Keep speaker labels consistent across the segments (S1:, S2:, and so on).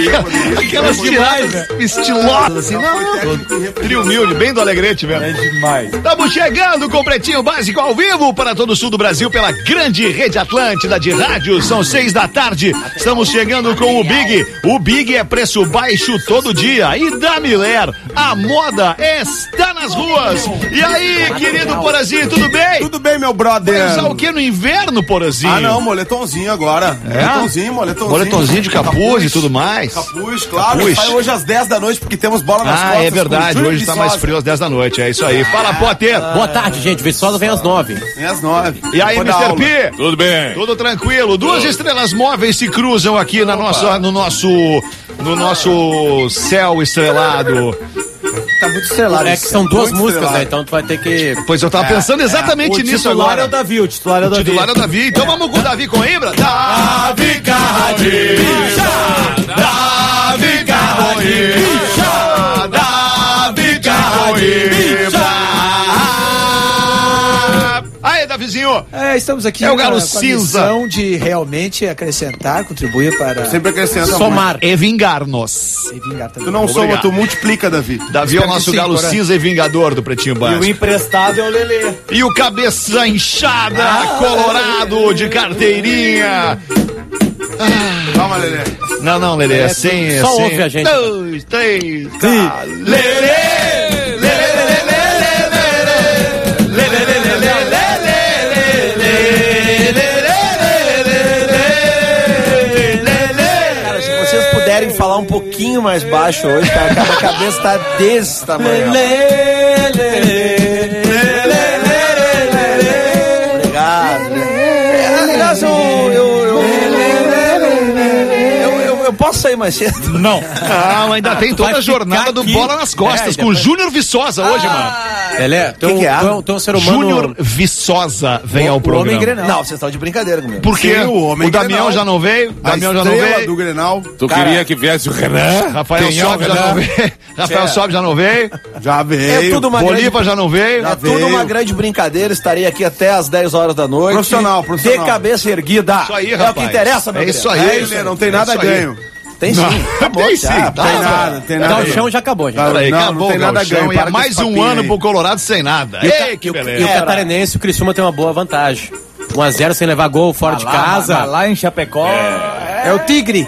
S1: Aquelas tiradas estilosas, assim, não. Trio humilde, bem do Alegrete mesmo.
S2: É demais.
S1: Estamos chegando com o Pretinho Básico ao vivo para todo o sul do Brasil pela grande rede Atlântida de rádio. São 6 da tarde. Estamos chegando com o Big. O Big é preço baixo todo dia. E da Miller, a moda está nas ruas. E aí, querido Porazinho, tudo bem?
S3: Tudo bem, meu brother.
S1: Vai usar o que no inverno, Porazinho?
S3: Ah, não, moletomzinho agora.
S1: Moletomzinho de capuz e tudo mais.
S3: Capuz, claro. Sai hoje às 10 da noite porque temos bola nas costas.
S1: Ah, é verdade. Hoje tá mais frio às 10 da noite. É isso aí. Fala, Potter.
S4: Boa tarde, gente. Viçosa vem às 9.
S3: Vem às 9.
S1: E aí, Mr. P?
S2: Tudo bem?
S1: Tudo tranquilo. Duas estrelas móveis se cruzam aqui no nosso céu estrelado.
S4: Tá muito estrelado. É que são duas músicas, né? Então tu vai ter que...
S1: Pois eu tava pensando exatamente nisso agora.
S4: O titular é o Davi.
S1: Então vamos com o Davi Coimbra. Davi Carradinha. Davi Carradinha. Davi Carradinha. Aí, Davizinho.
S5: Estamos aqui
S1: é o Galo
S5: com a
S1: Cinza.
S5: missão de realmente acrescentar, contribuir para...
S3: Sempre acrescenta.
S1: Somar. E vingar-nos.
S5: E vingar também.
S3: Tu não soma, tu multiplica, Davi.
S1: Davi é o nosso Galo Cinza e vingador do Pretinho Básico.
S4: E o emprestado é o Lelê.
S1: E o cabeça inchada, colorado, de carteirinha.
S3: Calma, Lelê.
S1: Não, Lelê, é sem...
S4: Só ouve a gente.
S1: 2, 3, 4... Lelê!
S4: Falar um pouquinho mais baixo hoje, cara. A cabeça tá desse tamanho. Obrigado. Aliás, eu posso sair mais cedo?
S1: Não. Ainda tem toda a jornada do Bola nas Costas com o Júnior Viçosa hoje, mano.
S4: Pelé, tu é um ser humano...
S1: Júnior Viçosa vem ao programa.
S5: Homem Grenal.
S4: Não, vocês estão de brincadeira comigo.
S1: Por quê?
S3: Sim,
S1: o Damião já não veio? Damião já não veio?
S3: Do Grenal.
S2: Tu queria que viesse o Renan?
S1: Rafael Sobe já não veio? Rafael Sobe já não veio?
S3: Já veio.
S4: É tudo uma
S1: Bolívar já não veio?
S4: tudo uma grande brincadeira. Estarei aqui até às 10 horas da noite.
S3: Profissional.
S4: De cabeça erguida.
S1: Isso aí, rapaz.
S4: É o que interessa, meu
S1: É isso aí.
S3: Não tem nada ganho.
S4: Tem sim. Acabou,
S1: tem sim.
S3: Tem nada.
S4: O chão já acabou, gente.
S1: Peraí,
S3: Não
S1: acabou
S3: tem nada
S1: Galchão,
S3: ganho,
S1: e é
S3: para com
S1: mais
S3: esse
S1: um
S3: papinho
S1: ano
S3: aí.
S1: pro Colorado sem nada. Ei, que beleza.
S4: E o Catarinense, o Criciúma tem uma boa vantagem. 1-0 sem levar gol fora de casa.
S5: Lá em Chapecó. É o Tigre.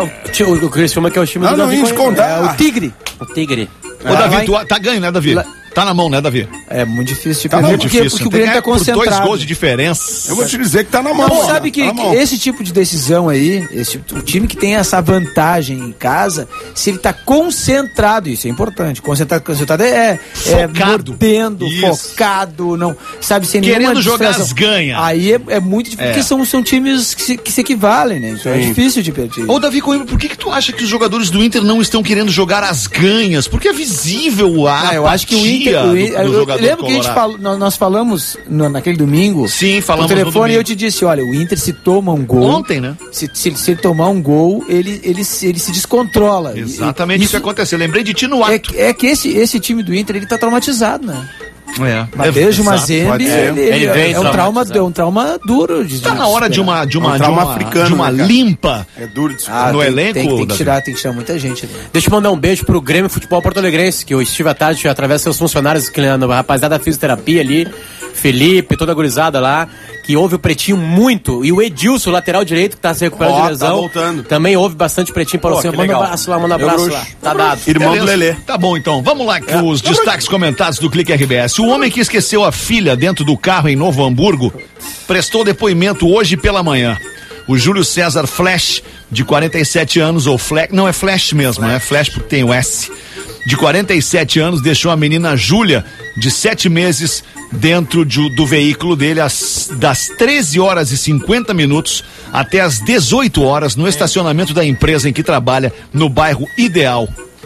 S4: O Criciúma que é o time do Davi.
S3: Não ia descontar.
S5: É o Tigre.
S4: O Tigre.
S1: Ô, Davi, tu tá ganho, né, Davi? Tá na mão, né, Davi?
S5: É muito difícil de
S1: Tá
S5: perder,
S1: muito difícil.
S5: porque o Grêmio tá concentrado.
S1: Por 2 gols de diferença.
S3: Eu vou te dizer que tá na mão.
S5: Não, sabe que
S3: Tá na mão.
S5: esse tipo de decisão aí, o time que tem essa vantagem em casa, se ele tá concentrado, isso é importante. Concentrado é
S1: Focado.
S5: mordendo,
S1: Isso.
S5: focado, não, sabe, sem
S1: Querendo
S5: nenhuma
S1: jogar
S5: distração.
S1: as ganha.
S5: Aí é muito difícil, porque são times que se equivalem, né? Então é difícil de perder.
S1: Ô, Davi Coimbra, por que tu acha que os jogadores do Inter não estão querendo jogar as ganhas? Porque é visível a
S5: eu acho que o Inter,
S1: do jogador
S5: lembra que a gente nós falamos naquele domingo?
S1: Sim, falamos
S5: no
S1: no
S5: telefone
S1: domingo.
S5: e eu te disse, olha, o Inter se toma um gol...
S1: Ontem, né?
S5: Se ele tomar um gol, ele se descontrola.
S1: Exatamente isso que aconteceu. Lembrei de ti no ato.
S5: É que esse time do Inter, ele tá traumatizado, né?
S1: Beijo,
S5: Mazembe, ele
S4: vem
S5: é um trauma duro.
S1: Tá na hora de uma
S3: africano, né, cara?
S1: limpa
S3: É duro de superar.
S1: no elenco.
S5: Tem que tirar muita gente. Né?
S4: Deixa eu mandar um beijo pro Grêmio Futebol Porto Alegrense, que eu estive à tarde através dos seus funcionários, a rapaziada da fisioterapia ali, Felipe, toda a gurizada lá, que ouve o Pretinho muito, e o Edilson, lateral direito, que tá se recuperando de lesão,
S3: tá voltando.
S4: Também ouve bastante Pretinho para você. Manda um abraço lá, tá dado.
S1: Irmão do Lelê. Tá bom, então. Vamos lá com os destaques comentados do Clique RBS. O homem que esqueceu a filha dentro do carro em Novo Hamburgo prestou depoimento hoje pela manhã. O Júlio César Flash, de 47 anos, ou Flash, não é Flash mesmo, é Flash porque tem o S, de 47 anos, deixou a menina Júlia, de 7 meses, dentro do veículo dele das 13 horas e 50 minutos até as 18 horas no estacionamento da empresa em que trabalha, no bairro Ideal,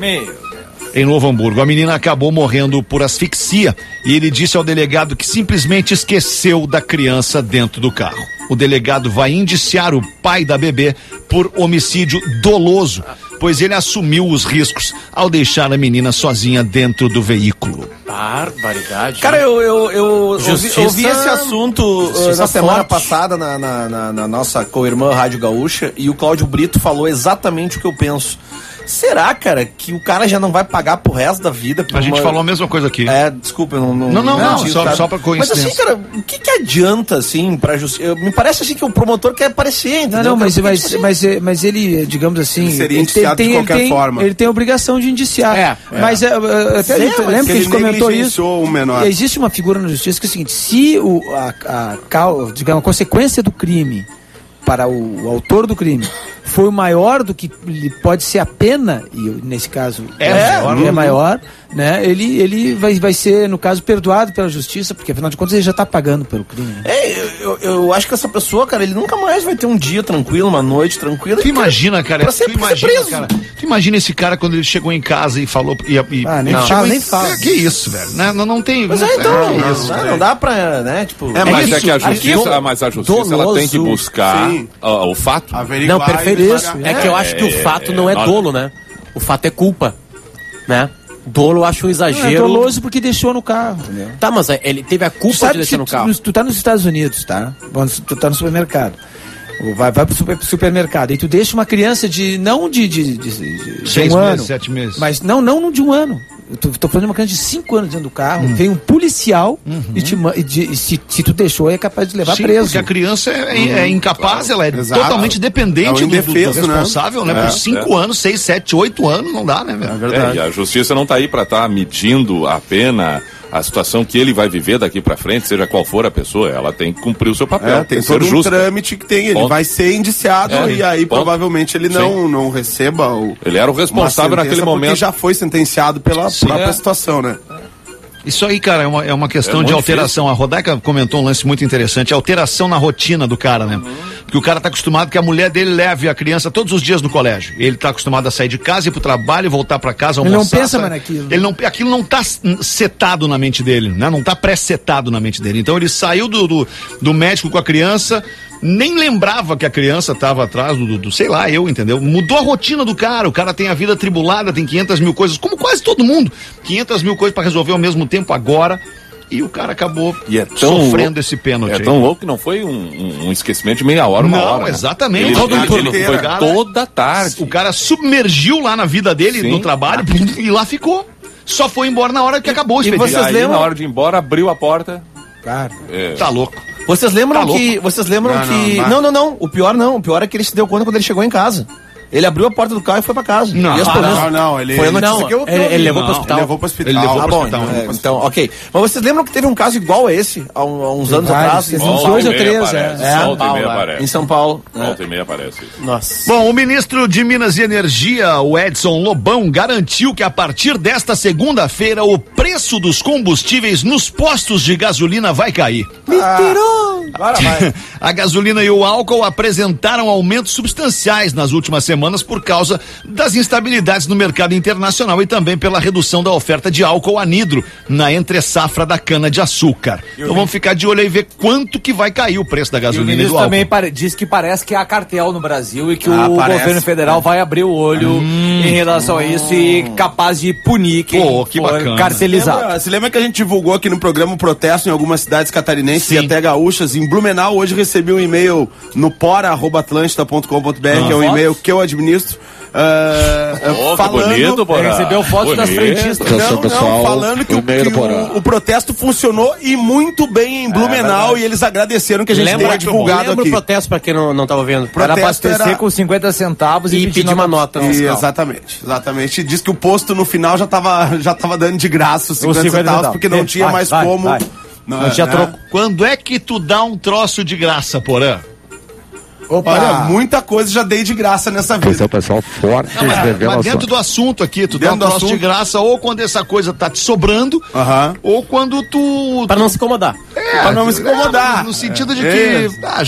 S1: em Novo Hamburgo. A menina acabou morrendo por asfixia e ele disse ao delegado que simplesmente esqueceu da criança dentro do carro. O delegado vai indiciar o pai da bebê por homicídio doloso, pois ele assumiu os riscos ao deixar a menina sozinha dentro do veículo.
S4: Barbaridade.
S3: Cara, eu
S4: Justiça-
S3: ouvi esse assunto
S4: Justiça
S3: na semana
S4: forte.
S3: passada na nossa co-irmã Rádio Gaúcha, e o Cláudio Brito falou exatamente o que eu penso. Será, cara, que o cara já não vai pagar pro resto da vida? Por
S1: A gente falou a mesma coisa aqui.
S3: Desculpa, eu não
S1: Não,
S3: entendi,
S1: só-
S3: cara.
S1: só pra coincidência.
S3: Mas assim, cara, o que adianta, assim, pra justiça? Me parece assim que o promotor quer aparecer, entendeu?
S5: Não, mas,
S3: Porque,
S5: mas,
S3: tipo assim,
S5: mas ele, digamos assim...
S6: Ele seria
S5: ele
S6: indiciado de qualquer forma.
S5: Ele tem a obrigação de indiciar. Mas até
S3: É, mas
S5: lembra que a gente comentou isso.
S6: negligenciou o menor.
S5: Existe uma figura na justiça que é o seguinte: se digamos, a consequência do crime para o autor do crime foi maior do que pode ser a pena, e nesse caso é maior, né? Ele vai ser, no caso, perdoado pela justiça, porque afinal de contas ele já está pagando pelo crime. Né?
S3: eu acho que essa pessoa, cara, ele nunca mais vai ter um dia tranquilo, uma noite tranquila.
S1: Tu imagina, cara,
S3: pra sempre ser preso.
S1: Tu imagina esse cara quando ele chegou em casa e falou
S5: nem
S1: ele
S5: fala,
S1: chegou
S5: nem
S1: em-
S5: fala.
S1: Que isso, velho? Não tem.
S3: Mas não dá pra, né, tipo...
S2: Mas
S3: isso.
S2: é que a justiça,
S4: doloso.
S2: ela tem que buscar
S6: Sim.
S2: o fato.
S6: Averiguar
S4: Não, perfeito.
S6: e
S4: Isso.
S6: pagar.
S4: É que eu acho que o fato não é dolo, né? O fato é culpa, né? Dolo eu acho um
S5: É
S4: exagero.
S5: doloso porque deixou no carro. Entendeu?
S4: Tá, mas ele teve a
S5: Tu
S4: culpa de
S5: sabe
S4: deixar
S5: que
S4: no carro.
S5: tu tá nos Estados Unidos, tá? Tu tá no supermercado. Vai pro supermercado e tu deixa uma criança de
S1: 6
S5: um
S1: meses,
S5: ano,
S1: 7 meses.
S5: mas não de um ano. Eu tô falando de uma criança de 5 anos dentro do carro, vem um policial e se tu deixou é capaz de levar
S1: Sim,
S5: preso.
S1: porque a criança é incapaz, ela é
S6: Exato.
S1: totalmente dependente
S6: É um
S1: do
S6: indefeso, né?
S1: responsável, né? Por 5 anos, 6, 7, 8 anos, não dá, né, velho?
S2: E a justiça não tá aí pra estar medindo a pena, a situação que ele vai viver daqui pra frente, seja qual for a pessoa, ela tem que cumprir o seu papel.
S6: Tem
S2: que ser
S6: todo um
S2: justa.
S6: trâmite que tem. Ele
S2: Ponto.
S6: vai ser indiciado e aí
S2: Ponto.
S6: provavelmente ele não receba
S2: Ele era o responsável
S6: uma sentença
S2: naquele
S6: porque
S2: momento.
S6: já foi sentenciado pela própria
S1: É.
S6: situação, né?
S1: Isso aí, cara, é uma questão
S2: É
S1: de
S2: muito
S1: alteração. A Rodaica comentou um lance muito interessante, alteração na rotina do cara, né? Porque o cara tá acostumado que a mulher dele leve a criança todos os dias no colégio. Ele tá acostumado a sair de casa, ir pro trabalho, voltar pra casa,
S5: Ele
S1: almoçar.
S5: não pensa
S1: sabe?
S5: mais naquilo.
S1: Aquilo não tá setado na mente dele, né? Não tá pré-setado na mente dele. Então ele saiu do médico com a criança, nem lembrava que a criança estava atrás do sei lá, entendeu? Mudou a rotina do cara, o cara tem a vida atribulada, tem 500 mil coisas, como quase todo mundo, 500 mil coisas para resolver ao mesmo tempo agora, e o cara acabou
S2: E é tão
S1: sofrendo esse pênalti.
S2: É
S1: aí.
S2: tão louco que não foi um esquecimento de meia hora, uma
S1: Não,
S2: hora. né?
S1: exatamente.
S2: Ele,
S1: Todo
S2: ele
S1: turno
S2: foi
S1: inteiro. Cara,
S2: toda tarde.
S1: O cara submergiu lá na vida dele,
S2: Sim.
S1: no trabalho, e lá ficou. Só foi embora na hora que acabou o
S2: E
S1: expediente.
S3: vocês
S2: aí,
S3: lembram?
S2: na hora de ir embora, abriu a porta.
S5: Cara,
S1: Tá louco.
S3: Vocês lembram
S1: Tá louco.
S3: que... Vocês lembram
S6: Não,
S3: que...
S6: não.
S3: O pior não. O pior é que ele se deu conta quando ele chegou em casa. Ele abriu a porta do carro e foi pra casa.
S1: Não.
S3: E as polícias-
S6: Não, ele
S3: Foi a notícia
S4: Não,
S3: que eu
S4: ele
S3: vi.
S4: levou pro
S1: Não,
S4: hospital.
S6: Ele levou pro hospital.
S1: Ele levou
S3: Ah,
S1: pro
S3: bom,
S1: hospital,
S3: então, ok. Mas vocês lembram que teve um caso igual a esse, há uns anos
S5: vários,
S3: atrás,
S5: teve
S3: em
S5: uns
S3: São
S5: dois
S3: Paulo?
S5: ou três,
S2: Volta e meia
S3: em
S2: aparece.
S3: São Paulo. né?
S2: Volta e meia aparece.
S4: Nossa.
S1: Bom, o ministro de Minas e Energia, o Edson Lobão, garantiu que a partir desta segunda-feira o preço dos combustíveis nos postos de gasolina vai cair.
S3: Agora vai.
S1: A gasolina e o álcool apresentaram aumentos substanciais nas últimas semanas por causa das instabilidades no mercado internacional e também pela redução da oferta de álcool anidro na entre-safra da cana-de-açúcar. Então vamos ficar de olho aí e ver quanto que vai cair o preço da
S7: E o
S1: gasolina e, do
S7: ministro
S1: álcool.
S7: também diz que parece que há cartel no Brasil e que
S6: Ah,
S7: o
S6: parece.
S7: governo federal vai abrir o olho em relação a isso e capaz de punir quem
S1: Pô, que
S7: for
S1: bacana.
S7: cartelizado.
S6: Você lembra que a gente divulgou aqui no programa um protesto em algumas cidades catarinenses e até gaúchas? Em Blumenau, hoje recebi um e-mail no pora@atlantida.com.br, que é um e-mail que eu administro.
S2: Oh,
S6: falando,
S2: que bonito, Porã.
S7: Recebeu fotos das
S2: Bonito.
S7: frentistas.
S6: Não, falando que, o protesto funcionou e muito bem em Blumenau e eles agradeceram que a gente tenha divulgado
S4: Lembra
S6: aqui.
S4: o protesto pra quem não tava vendo?
S7: Era
S6: protesto
S7: abastecer
S6: era-
S7: com 50 centavos
S4: E pedir uma nota no fiscal.
S6: Exatamente. Diz que o posto no final já tava dando de graça os 50 centavos,
S7: centavos.
S6: porque não tinha mais como.
S7: Não tinha troco.
S1: Quando é que tu dá um troço de graça, Porã?
S6: Olha, muita coisa já dei de graça nessa vida.
S8: Esse é o pessoal fortes
S1: Mas
S8: revelações.
S1: dentro do assunto aqui, tu dá
S6: Dentro
S1: um
S6: do
S1: troço de
S6: assunto.
S1: graça ou quando essa coisa tá te sobrando,
S6: Aham.
S1: ou quando tu...
S4: Pra não se incomodar.
S6: Pra não me incomodar.
S1: No sentido de
S6: É.
S1: que já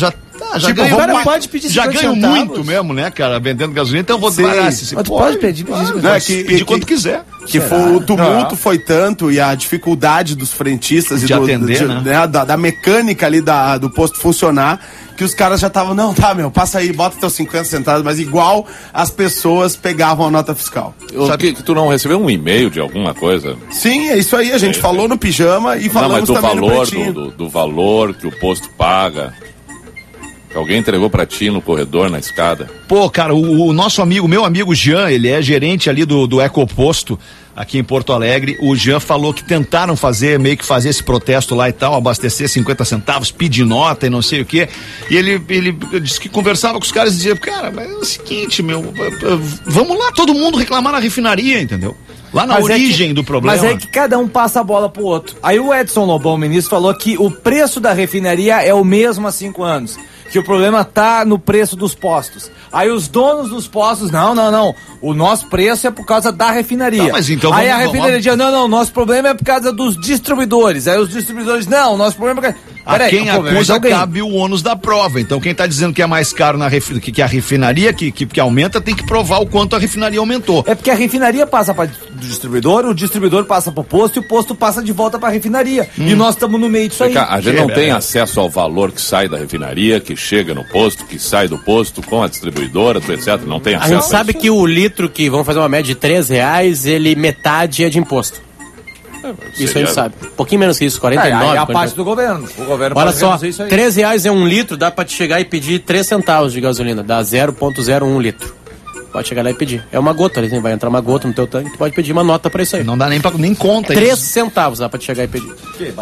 S1: Já
S5: Tipo,
S1: ganho,
S5: o cara pode pedir
S1: já
S5: 50
S1: ganho
S5: centavos.
S1: muito mesmo, né, cara, vendendo gasolina, então eu vou
S6: Sim.
S1: pagar assim.
S5: Mas tu pode pedir
S6: Não, é que-
S1: pedir quanto quiser.
S6: Que foi, o tumulto foi tanto e a dificuldade dos frentistas
S1: De
S6: e
S1: atender, né?
S6: da mecânica ali do posto funcionar, que os caras já estavam, não, tá, meu, passa aí, bota teus 50 centavos, mas igual as pessoas pegavam a nota fiscal.
S2: Sabe que tu não recebeu um e-mail de alguma coisa?
S6: Sim, é isso aí, a gente falou no pijama e
S2: Não,
S6: falamos
S2: mas do
S6: também no
S2: valor,
S6: pretinho.
S2: do valor que o posto paga. Que alguém entregou pra ti no corredor, na escada.
S1: Pô, cara, o nosso amigo, meu amigo Jean, ele é gerente ali do Ecoposto, aqui em Porto Alegre. O Jean falou que tentaram meio que fazer esse protesto lá e tal, abastecer 50 centavos, pedir nota e não sei o quê. E ele disse que conversava com os caras e dizia, cara, mas é o seguinte, vamos lá todo mundo reclamar na refinaria, entendeu? Lá na origem do problema.
S7: Mas é que cada um passa a bola pro outro. Aí o Edson Lobão, o ministro, falou que o preço da refinaria é o mesmo há 5 anos. Que o problema tá no preço dos postos. Aí os donos dos postos, não. O nosso preço é por causa da refinaria.
S1: Tá, mas então
S7: aí
S1: vamos-
S7: a refinaria diz, não, nosso problema é por causa dos distribuidores. Aí os distribuidores, não, nosso problema é por causa...
S1: A
S7: Peraí,
S1: quem
S7: o problema é de
S1: acusa
S7: alguém.
S1: cabe o ônus da prova. Então quem está dizendo que é mais caro que a refinaria que aumenta tem que provar o quanto a refinaria aumentou.
S7: É porque a refinaria passa para o distribuidor passa para o posto e o posto passa de volta para a refinaria. E nós estamos no meio disso aí.
S2: A gente não tem acesso ao valor que sai da refinaria, que chega no posto, que sai do posto com a distribuidora, etc. Não tem
S4: A
S2: acesso.
S4: gente sabe que o litro que vamos fazer uma média de R$3, metade é de imposto. Isso a gente sabe. Um pouquinho menos que isso, 49.
S7: Aí a
S4: 40.
S7: parte do governo. O governo
S4: Olha
S7: pode
S4: só,
S7: reduzir isso aí.
S4: R$3 é 1 litro, dá pra te chegar e pedir 3 centavos de gasolina, dá 0,01 litro. Pode chegar lá e pedir. É uma gota, vai entrar uma gota no teu tanque, tu pode pedir uma nota pra isso aí.
S1: Não dá nem conta
S4: 3 centavos dá pra te chegar e pedir.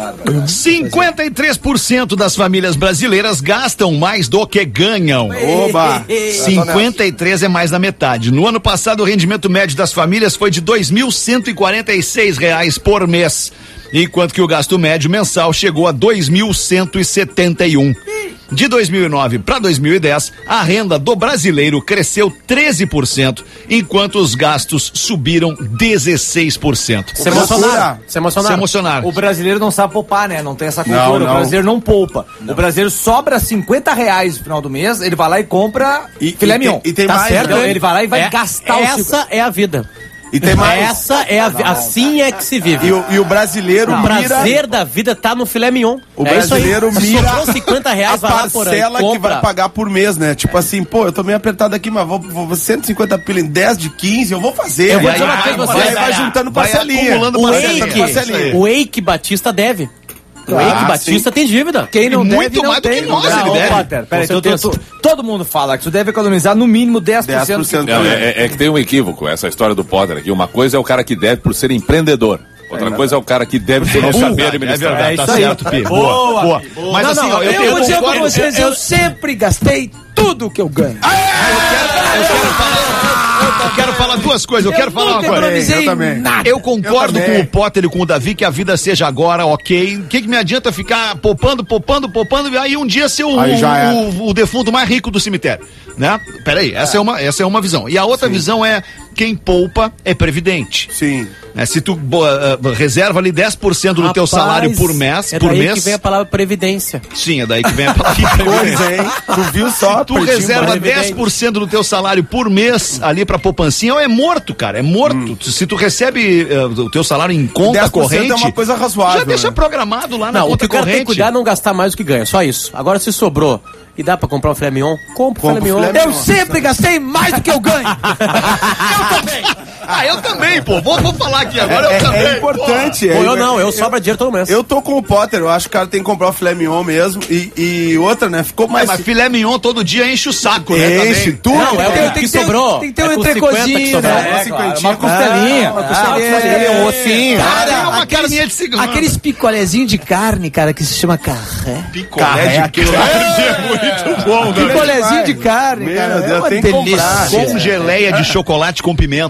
S1: 53% das famílias brasileiras gastam mais do que ganham.
S6: Oba!
S1: 53 é mais da metade. No ano passado, o rendimento médio das famílias foi de R$ 2.146 por mês, enquanto que o gasto médio mensal chegou a R$ 2.171. De 2009 para 2010, a renda do brasileiro cresceu 13%, enquanto os gastos subiram 16%.
S4: Se emocionaram. Se
S1: emocionaram.
S7: O brasileiro não sabe poupar, né? Não tem essa cultura.
S6: Não.
S7: O brasileiro não poupa. O brasileiro sobra R$50 no final do mês, ele vai lá e compra filé mignon.
S6: E tem
S4: Tá
S6: mais,
S4: certo,
S6: né?
S7: Então, ele vai lá e vai gastar
S4: Essa é a vida.
S6: E tem mais.
S4: Essa é a vida. Assim é que se vive.
S6: E o brasileiro
S4: O
S6: mira
S4: prazer da vida tá no filé mignon.
S6: O
S4: É isso aí.
S6: brasileiro mira
S4: Sobrou R$50,
S6: a
S4: vai lá por aí,
S6: parcela que
S4: compra.
S6: vai pagar por mês, né? Tipo assim, pô, eu tô meio apertado aqui, mas vou 150 pila em 10 de 15, eu vou fazer.
S4: Eu vou
S6: E
S4: dizer uma coisa pra
S6: vai,
S4: vocês.
S6: vai juntando
S1: Vai
S6: parcelinha.
S1: acumulando
S4: O
S1: parcelinha.
S4: Eike, o Eike Batista deve. O Eike Batista tem dívida.
S7: Quem não
S1: E
S7: deve,
S1: muito
S7: não
S1: mais do
S7: tem.
S1: que nós,
S7: Não,
S1: ele
S7: ô,
S1: deve.
S7: Potter, peraí,
S4: Com certeza.
S7: todo mundo fala que tu deve economizar no mínimo 10%.
S6: 10%.
S2: Não, é que tem um equívoco, essa história do Potter aqui. Uma coisa é o cara que deve por ser empreendedor. Outra coisa é o cara que deve por não saber
S1: É
S2: administrar.
S1: verdade, tá
S7: isso aí.
S1: certo, Pi. Boa. Mas assim, ó,
S5: Eu vou dizer pra
S1: concordo.
S5: vocês, eu sempre gastei tudo que eu ganho.
S1: Eu quero falar duas coisas. Eu quero falar uma
S5: nunca
S1: coisa.
S5: economizei
S6: Eu também.
S5: nada.
S1: Eu concordo
S6: Eu também.
S1: com o Potter e com o Davi que a vida seja agora, ok. O que me adianta ficar poupando, e aí um dia ser
S6: Aí já era.
S1: o defunto mais rico do cemitério, né? Peraí, essa é uma visão. E a outra visão é quem poupa é previdente.
S6: Sim.
S1: Né? Se tu reserva ali 10% do teu
S4: Rapaz,
S1: salário por mês,
S4: é daí que vem a palavra previdência.
S1: sim, é daí que vem a palavra.
S6: Coisa, hein? Tu viu só?
S1: Tu reserva
S4: previdente.
S1: 10% do teu salário por mês ali pra poupancinha, é morto, cara, é morto. Se tu recebe o teu salário em conta
S6: 10%
S1: corrente,
S6: é uma coisa razoável,
S1: já deixa
S6: né?
S1: programado lá na
S4: Não, o que
S1: conta
S4: o cara tem que
S1: corrente.
S4: cuidar é não gastar mais do que ganha, só isso. Agora se sobrou e dá pra comprar um filé mignon, compra o filé mignon.
S6: filé
S5: Eu sempre gastei mais do que eu ganho.
S1: Eu também, pô, vou falar aqui agora, eu também.
S6: É importante.
S4: Pô, eu não, eu sobra dinheiro todo mês.
S6: Eu tô com o Potter, eu acho que o cara tem que comprar o filé mignon mesmo. E outra, né? Ficou mais.
S1: Mas filé mignon todo dia enche o saco, né?
S6: Enche,
S1: também.
S6: tudo.
S4: Não, é o
S5: Tem
S4: que
S5: que ter-
S4: sobrou.
S5: tem que ter um
S4: É com 50 que
S5: entrecozinho,
S4: sobrou.
S5: né?
S7: Uma costelinha.
S6: Uma costelinha, um ossinho.
S1: Cara, uma carninha de cigarro.
S5: Aqueles picolézinhos de carne, cara, que se chama carré.
S1: picolé de carne é muito bom, né?
S5: Picolézinho de carne,
S6: Meu
S5: cara.
S6: Deus,
S5: É uma
S6: tem que
S5: delícia.
S6: comprar.
S1: Com geleia de chocolate com pimenta.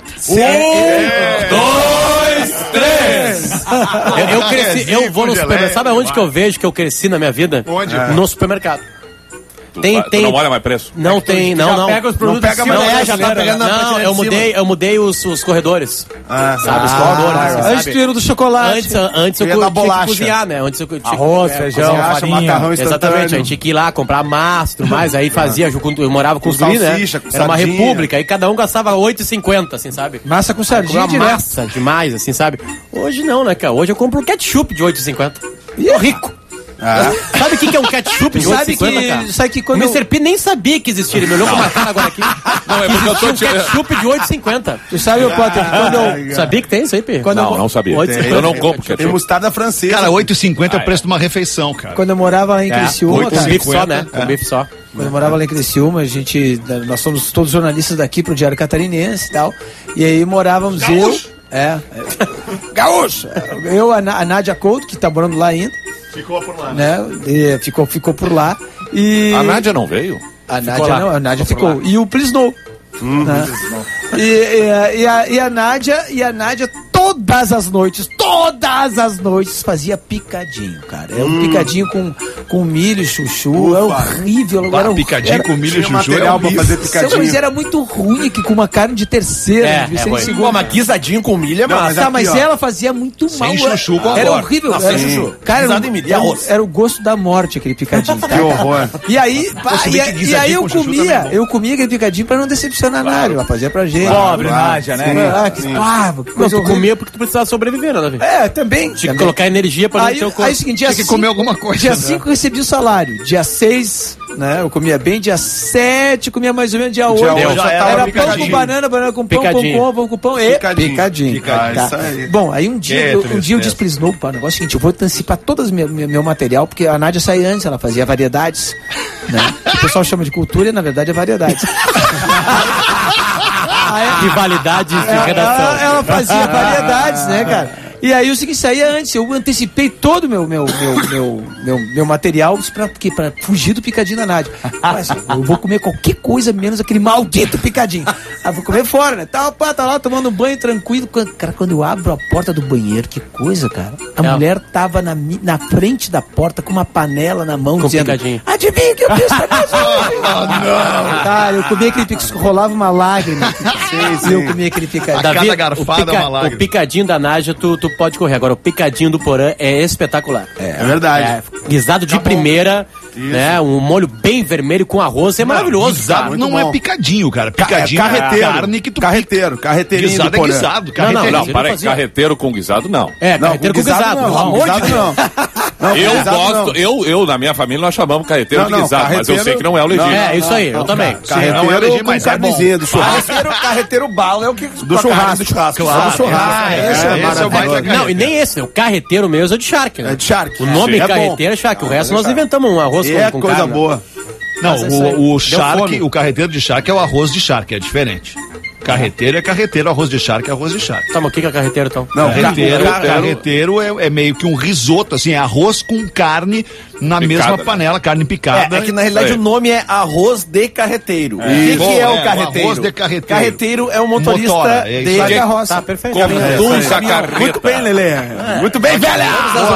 S4: Eu vou no supermercado. Sabe aonde que eu vejo que eu cresci na minha vida?
S1: Onde?
S4: No supermercado.
S2: Tu
S4: Tem-
S2: não olha mais preço.
S4: Não tem, não.
S7: Pega os produtos
S6: Não pega
S7: de cima
S6: mais,
S7: da
S6: já tá
S7: prateleira,
S6: pegando
S7: né?
S6: na
S4: Não,
S6: prateleira de cima.
S4: eu mudei os corredores. Sabe, os corredores, assim,
S5: Antes
S4: sabe?
S5: tu ia no do chocolate.
S4: Antes eu
S6: ia da
S4: tinha que
S6: bolacha.
S4: cozinhar, né? Antes eu tinha
S7: Arroz, feijão,
S4: cozinhar.
S6: Bolacha,
S7: farinha.
S6: macarrão instantâneo.
S4: Exatamente, a gente tinha que ir lá comprar massa e tudo mais, aí fazia, eu morava com os guris, né?
S6: salsicha, com
S4: Era uma
S6: sardinha.
S4: república, aí cada um gastava 8,50, assim, sabe?
S5: Massa com sardinha
S4: Uma
S5: direto.
S4: massa demais, assim, sabe? Hoje não, né, cara? Hoje eu compro um ketchup de 8,50. Tô rico. Sabe o que é um ketchup de
S5: Sabe
S4: 8,50, cara?
S5: que, sabe que
S4: O
S5: quando
S4: Mr. P nem sabia que existia, ele me olhou com uma cara agora aqui.
S2: Não, é porque eu tô
S4: Existia um ketchup de 8,50.
S5: Tu sabe, Potter, quando eu...
S4: Sabia que tem isso aí, P?
S5: Quando eu,
S2: Não sabia.
S4: 8,50.
S2: Eu não compro
S6: Tem
S2: ketchup.
S6: mostarda francesa.
S1: Cara, 8,50 é o preço de uma refeição, cara.
S5: quando eu morava lá em Criciúma,
S4: Com
S5: cara,
S4: bife só, né? Com bife só.
S5: quando eu morava lá em Criciúma, nós somos todos jornalistas daqui pro Diário Catarinense e tal, e aí morávamos Gaúcho! Eu, a Nádia Couto, que tá morando lá ainda,
S1: Ficou por lá.
S5: né? E ficou por lá. E
S2: A Nádia não veio?
S5: a Nádia não, a Nádia ficou. E o Prisnou. Né? E a Nádia todas as noites fazia picadinho, cara. Era um picadinho com milho, chuchu, é horrível. Era
S1: Picadinho com milho e
S6: Tinha
S1: chuchu é
S6: material pra
S1: horrível.
S6: fazer picadinho.
S5: Mas era muito ruim, que com uma carne de terceira, devia ser de
S4: ruim.
S5: segunda.
S3: Pô, mas guisadinho com milho é massa.
S5: Tá, mas ela fazia muito mal.
S1: chuchu,
S5: Era
S1: concordo.
S5: horrível.
S3: Não, sem chuchu.
S5: Cara,
S3: Guisado em milho e arroz.
S5: era o gosto da morte aquele picadinho. Tá?
S6: Que horror.
S5: E aí,
S1: sabia que
S5: e
S1: guisadinho
S5: aí
S1: com chuchu também é bom.
S5: eu comia aquele picadinho pra não decepcionar nada. Ela fazia pra gente.
S7: Pobre Nádia, né?
S5: Que pavo, que
S4: Não,
S5: coisa
S4: tu
S5: horrível.
S4: comia porque tu precisava sobreviver, né, Davi?
S5: É, também.
S4: Tinha que colocar energia pra
S5: Aí,
S4: dentro do teu corpo.
S5: aí é o seguinte, dia
S1: Tinha que comer alguma coisa,
S5: Dia
S1: né?
S5: 5 eu recebi o salário. Dia 6, né? Eu comia bem. Dia 7, comia mais ou menos. Dia 8.
S6: oito
S1: já tava
S5: Era pão
S1: picadinho.
S5: com banana com pão,
S4: Picadinho.
S5: pão com pão e
S6: Picadinho.
S5: Tá.
S6: Isso aí.
S5: Bom, aí um dia eu
S1: tristeza.
S5: disse pro Snow, pá, o negócio é o seguinte, eu vou antecipar todo meu material, porque a Nádia saía antes, ela fazia variedades, né? O pessoal chama de cultura e na verdade é variedades.
S4: Rivalidades de redação.
S5: Ela fazia variedades, né, cara? E aí o seguinte, saía antes, eu antecipei todo o meu material pra fugir do picadinho da Nádia. Mas eu vou comer qualquer coisa menos aquele maldito picadinho. Aí vou comer fora, né? Tá lá tomando um banho tranquilo. Cara, quando eu abro a porta do banheiro, que coisa, cara. A mulher tava na frente da porta com uma panela na mão,
S4: Com
S5: dizendo:
S4: picadinho.
S5: adivinha que eu fiz pra mim hoje? Não. Cara, eu comi aquele picadinho, rolava uma lágrima. E eu comi aquele picadinho.
S1: Cada garfada é uma lágrima.
S4: O picadinho da Nádia, tu pode correr. Agora, o picadinho do Porã é espetacular.
S6: É verdade.
S4: Guisado de primeira, né? Um molho bem vermelho com arroz. É maravilhoso,
S1: Guisado
S4: cara.
S1: não
S6: bom.
S1: é picadinho, cara. Picadinho
S6: Carreteiro.
S1: é carne que tu
S6: Carreteirinho
S1: Guisado
S6: do
S1: é
S6: Porã.
S1: guisado.
S4: Não,
S1: Carreteirinho.
S2: Não, para aí,
S4: fazia.
S2: carreteiro com guisado, não.
S4: É, carreteiro com guisado.
S6: Não,
S4: Pelo amor de
S6: guisado
S4: Deus.
S6: não.
S2: Eu
S6: guisado
S2: gosto, eu, na minha família, nós chamamos carreteiro
S6: Não,
S2: de guisado, mas eu
S6: carreteiro-
S2: sei que não é o legítimo.
S4: É, isso aí, eu também.
S1: não é
S6: Carreteiro
S1: legítimo,
S6: com
S1: mas é bom.
S6: carnezinha do churrasco.
S3: Carreteiro bala é o que...
S6: Do churrasco.
S3: Do churrasco.
S6: Claro, do churrasco.
S1: esse é o baita
S4: Não, e nem esse, o carreteiro mesmo é de charque, né?
S6: É de charque.
S4: O nome
S6: Sim, é
S4: carreteiro é charque, o resto nós inventamos um arroz
S6: É
S4: com
S6: coisa
S4: carne.
S6: boa.
S1: Não,
S4: Mas isso aí
S1: o
S4: deu
S1: charque,
S4: fome.
S1: o carreteiro de charque é o arroz de charque, é diferente. Carreteiro é carreteiro, arroz de charque é arroz de charque.
S4: Tá, mas o que é carreteiro, então?
S6: Não,
S1: Carreteiro é meio que um risoto, assim, é arroz com carne na
S2: Picada,
S1: mesma
S2: né?
S1: panela, carne picada.
S3: É que na realidade o nome é arroz de carreteiro. O que
S1: Bom,
S3: é o
S1: o
S3: carreteiro?
S1: arroz de carreteiro.
S3: Carreteiro é um motorista
S1: Motora, é isso
S3: de
S1: aí.
S3: carroça.
S4: Tá, perfeito.
S2: Conduz a carreta.
S6: Muito bem, Lelê. Muito bem, velha.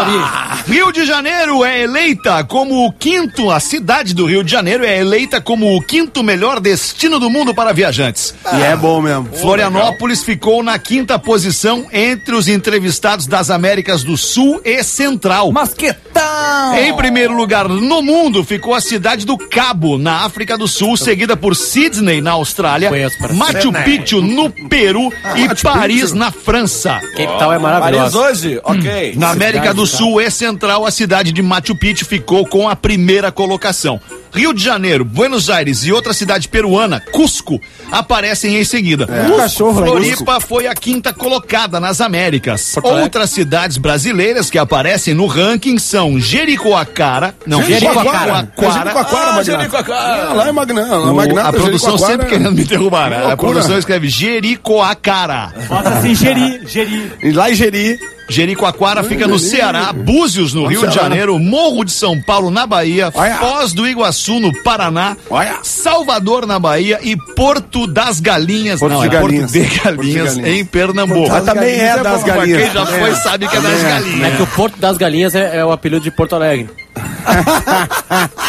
S1: Rio de Janeiro é eleita como o quinto, a cidade do Rio de Janeiro é eleita como o quinto melhor destino do mundo para viajantes.
S6: E é bom mesmo.
S1: Florianópolis ficou na quinta posição entre os entrevistados das Américas do Sul e Central.
S7: Mas que tal?
S1: Em primeiro lugar no mundo ficou a cidade do Cabo, na África do Sul, seguida por Sydney, na Austrália,
S4: Conheço, para
S1: Machu Picchu, no Peru e Paris, na França.
S4: Cape Town é
S3: Paris
S4: maravilhoso.
S3: hoje? Ok.
S1: Na América do Sul e Central, a cidade de Machu Picchu ficou com a primeira colocação. Rio de Janeiro, Buenos Aires e outra cidade peruana, Cusco, aparecem em seguida.
S5: Cachorro,
S1: Floripa foi a quinta colocada nas Américas.
S4: Porto Alegre.
S1: Outras cidades brasileiras que aparecem no ranking são Jericoacoara, não,
S6: Jericoacoara,
S3: Ah,
S6: Magnata.
S3: Jericoacoara.
S6: Lá é Magnata. Lá é Magnata,
S1: a produção
S6: Jericoacoara.
S1: sempre querendo me derrubar, né? A
S6: loucura.
S1: produção escreve Jericoacoara.
S7: Bota assim, Geri.
S6: E lá em Jeri.
S1: Jericoacoara fica no Ceará, Búzios no Rio de
S6: Ceará.
S1: Janeiro, Morro de São Paulo na Bahia,
S6: Olha.
S1: Foz do Iguaçu no Paraná,
S6: Olha.
S1: Salvador na Bahia e Porto das Galinhas,
S6: Porto
S1: não,
S6: de
S1: é Porto
S6: Galinhas.
S1: de
S6: Porto de
S1: Galinhas
S6: Galinhas.
S1: em Pernambuco.
S6: Mas também é das
S1: Mas
S6: galinhas.
S1: quem já foi sabe que é das
S4: É
S1: galinhas.
S4: que o Porto das Galinhas é o apelido de Porto Alegre.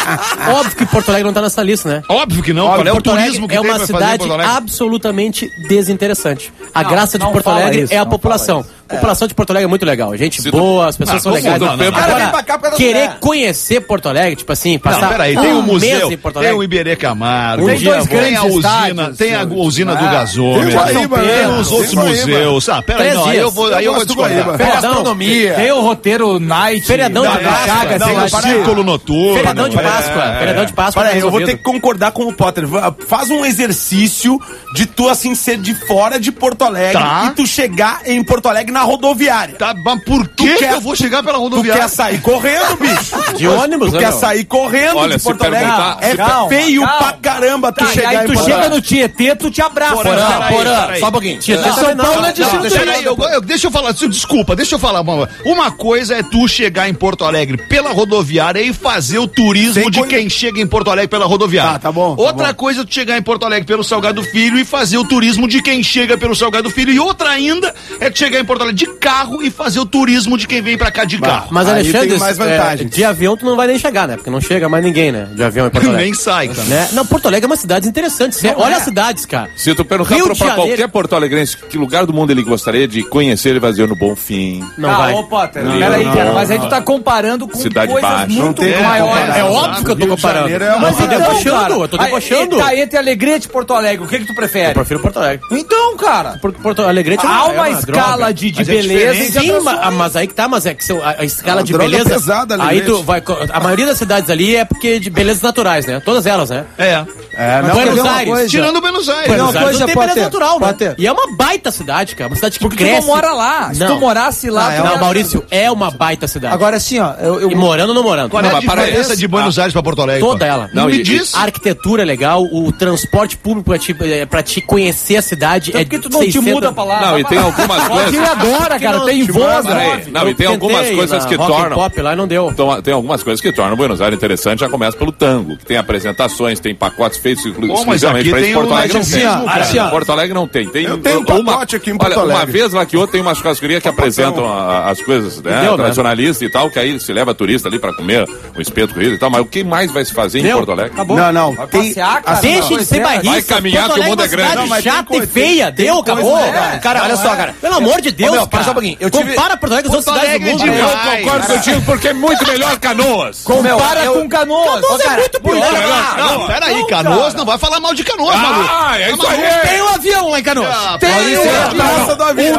S4: Óbvio que Porto Alegre não tá nessa lista, né?
S1: Óbvio que não. Qual é o
S4: Porto
S1: turismo
S4: Alegre
S1: que
S4: é
S1: tem
S4: uma
S1: pra fazer em
S4: cidade
S1: Porto Alegre?
S4: absolutamente desinteressante. A
S7: Não,
S4: graça de
S7: não
S4: Porto
S7: fala
S4: Alegre
S7: isso,
S4: é a
S7: não
S4: população. A população de Porto Alegre é muito legal. Gente boa, as pessoas são legais.
S1: não, não.
S3: O cara vem pra cá por causa da
S4: Querer
S3: mulher.
S4: conhecer Porto Alegre, tipo assim, passar
S1: Não, peraí, tem o
S4: mês
S1: museu,
S4: em Porto
S1: tem
S4: Alegre.
S1: o Iberê Camargo,
S4: Tem dois
S1: tem
S7: grandes
S1: a usina,
S7: estádios,
S1: tem a usina do gasômetro,
S6: tem o Guaíba,
S1: tem
S6: né?
S1: os outros
S6: Tem o Guaíba.
S1: museus. Ah, peraí,
S4: 3
S1: não, aí
S4: dias.
S1: eu vou
S6: gosto do
S1: discordar.
S6: Guaíba.
S4: Feriadão,
S7: Tem o roteiro Night.
S4: Feriadão de
S7: da
S4: Páscoa.
S7: Chaga,
S1: Não,
S7: sei lá,
S1: o círculo noturno.
S4: Feriadão de Páscoa. Feriadão de Páscoa.
S6: Peraí, eu vou
S4: resolvido.
S6: ter que concordar com o Potter. Faz um exercício de tu, assim, ser de fora de Porto Alegre
S1: Tá.
S6: e tu chegar em Porto Alegre na rodoviária.
S1: Tá, mas por que
S6: quer-
S1: eu vou chegar pela
S6: Tu
S1: rodoviária?
S6: quer sair correndo, bicho?
S4: De ônibus,
S6: Tu
S4: né,
S6: quer
S4: meu?
S6: sair correndo
S2: Olha,
S6: de
S2: se
S6: Porto Alegre?
S2: perguntar-
S6: É
S7: calma,
S6: feio
S7: calma.
S6: pra caramba tu
S7: Tá, e
S6: chegar
S7: aí
S6: em
S7: tu
S6: Porto
S7: chega
S6: Alegre.
S7: no Tietê, tu te abraça.
S1: Porã, peraí.
S6: Só um pouquinho.
S4: São Paulo é destino
S1: Deixa eu falar, desculpa, deixa eu falar. Uma coisa é tu chegar em Porto Alegre pela rodoviária e fazer o turismo
S6: Sem
S1: de
S6: coi-
S1: quem chega em Porto Alegre pela rodoviária.
S6: Tá bom, tá
S1: Outra
S6: bom.
S1: coisa é tu chegar em Porto Alegre pelo Salgado Filho e fazer o turismo de quem chega pelo Salgado Filho. E outra ainda é tu chegar em Porto Alegre de carro e fazer o turismo de quem vem pra cá de carro.
S4: Mas,
S6: Aí
S4: Alexandre,
S6: tem mais vantagens.
S4: de avião tu não vai nem chegar, né? Porque não chega mais ninguém, né? De avião em Porto Alegre.
S1: Nem sai, cara.
S4: Né? Não, Porto Alegre é uma cidade interessante. Olha as cidades, cara.
S2: Se tu perguntar
S4: Rio
S2: pra
S4: de Janeiro.
S2: qualquer porto-alegrense que lugar do mundo ele gostaria de conhecer, ele vai dizer no Bonfim.
S4: Não
S7: Ah,
S4: vai.
S7: ô, Potter,
S2: Não,
S7: peraí,
S2: não,
S7: cara,
S2: não.
S7: mas aí tu tá comparando com
S2: Cidade
S7: coisas
S2: Baixa.
S7: muito
S6: Não tem como
S7: maiores.
S6: comparar.
S4: É óbvio que eu tô
S6: Rio de
S4: comparando.
S6: Janeiro é uma
S4: Mas eu tô
S6: maravilha.
S4: debochando, eu tô debochando.
S7: Tá entre Alegrete e Porto Alegre, o que tu prefere?
S4: Eu prefiro Porto Alegre.
S7: Então, cara,
S4: Porto Alegrete
S7: há uma
S4: droga.
S7: escala de
S1: Mas é
S7: beleza e de
S4: Sim,
S7: atrações.
S4: mas aí que tá, mas é que a escala
S6: Uma
S4: de
S6: droga
S4: beleza.
S6: pesada,
S4: aí
S6: Alegrete.
S4: tu vai. A maioria das cidades ali é porque de belezas naturais, né? Todas elas, né?
S1: É.
S6: É,
S5: Mas
S6: não,
S5: quer ver
S4: Buenos
S5: uma
S4: Aires.
S5: coisa?
S1: Tirando Buenos Aires.
S5: Não,
S4: Buenos Aires
S5: coisa,
S4: não tem beleza
S5: Potter,
S4: natural, né?
S5: Potter.
S4: E é uma baita cidade, cara. Uma cidade que
S7: Porque tu
S4: cresce.
S7: não mora lá. Se
S4: Não.
S7: tu morasse lá, tu
S4: Não,
S7: ia-
S4: Maurício, é uma baita cidade.
S5: Agora sim, ó,
S4: E morando ou não morando?
S1: Qual é a
S2: Não, mas para aí.
S1: diferença de Buenos Aires pra Porto Alegre?
S4: Toda
S1: pô?
S4: ela.
S1: Não,
S2: Não,
S1: me
S2: e-
S1: diz.
S4: A arquitetura é legal, o transporte público pra te conhecer a cidade
S7: Por que tu não te muda pra lá?
S2: Não, e tem algumas
S7: Porque ele
S2: coisas.
S7: adora, cara, tem
S4: Tipo,
S7: voz,
S2: peraí.
S7: né?
S2: Não, e tem algumas coisas que tornam.
S4: Pop lá e não deu.
S2: Então, tem algumas coisas que tornam Buenos Aires interessante, já começa pelo tango, que tem apresentações, tem pacotes feitos
S1: mas aqui
S2: pra
S1: tem
S2: isso. Porto
S1: o
S2: Alegre não tem.
S1: nazismo, cara.
S5: Assim, ó.
S2: Porto Alegre não tem.
S6: Eu tenho um pacote aqui em Porto
S2: Olha, uma
S6: Alegre.
S2: vez lá que outra tem uma churrascaria que apresentam as coisas, né,
S4: Deu, né?
S2: tradicionalistas e tal, que aí se leva turista ali pra comer o espeto corrido e tal, mas o que mais vai se fazer em
S4: Deu.
S2: Porto Alegre?
S4: Acabou.
S6: Não. Tem,
S7: passear, cara.
S6: assim,
S4: Deixe de ser bairrista.
S2: Vai caminhar
S4: Porto
S2: que o mundo
S4: Alegre
S2: é grande.
S4: uma
S6: Não, mas
S4: cidade
S6: tem
S4: chata
S6: coisa-
S4: e feia.
S6: tem
S4: Deu,
S6: coisa
S4: acabou.
S6: legal.
S4: Cara, olha só, cara. Pelo amor de Deus,
S6: meu,
S4: cara.
S6: só um pouquinho. Eu tive-
S4: Compara Porto Alegre com as outras cidades do mundo.
S1: Alegre é
S2: Eu
S1: demais.
S2: concordo contigo porque é muito melhor Canoas.
S7: Compara com Canoas.
S4: Canoas é muito pior.
S1: Não, peraí, Canoas não vai falar mal de Canoas, maluco.
S2: Ah, é isso aí.
S4: Tem um avião lá em Canoas.
S1: Tem
S6: Praça do Avião.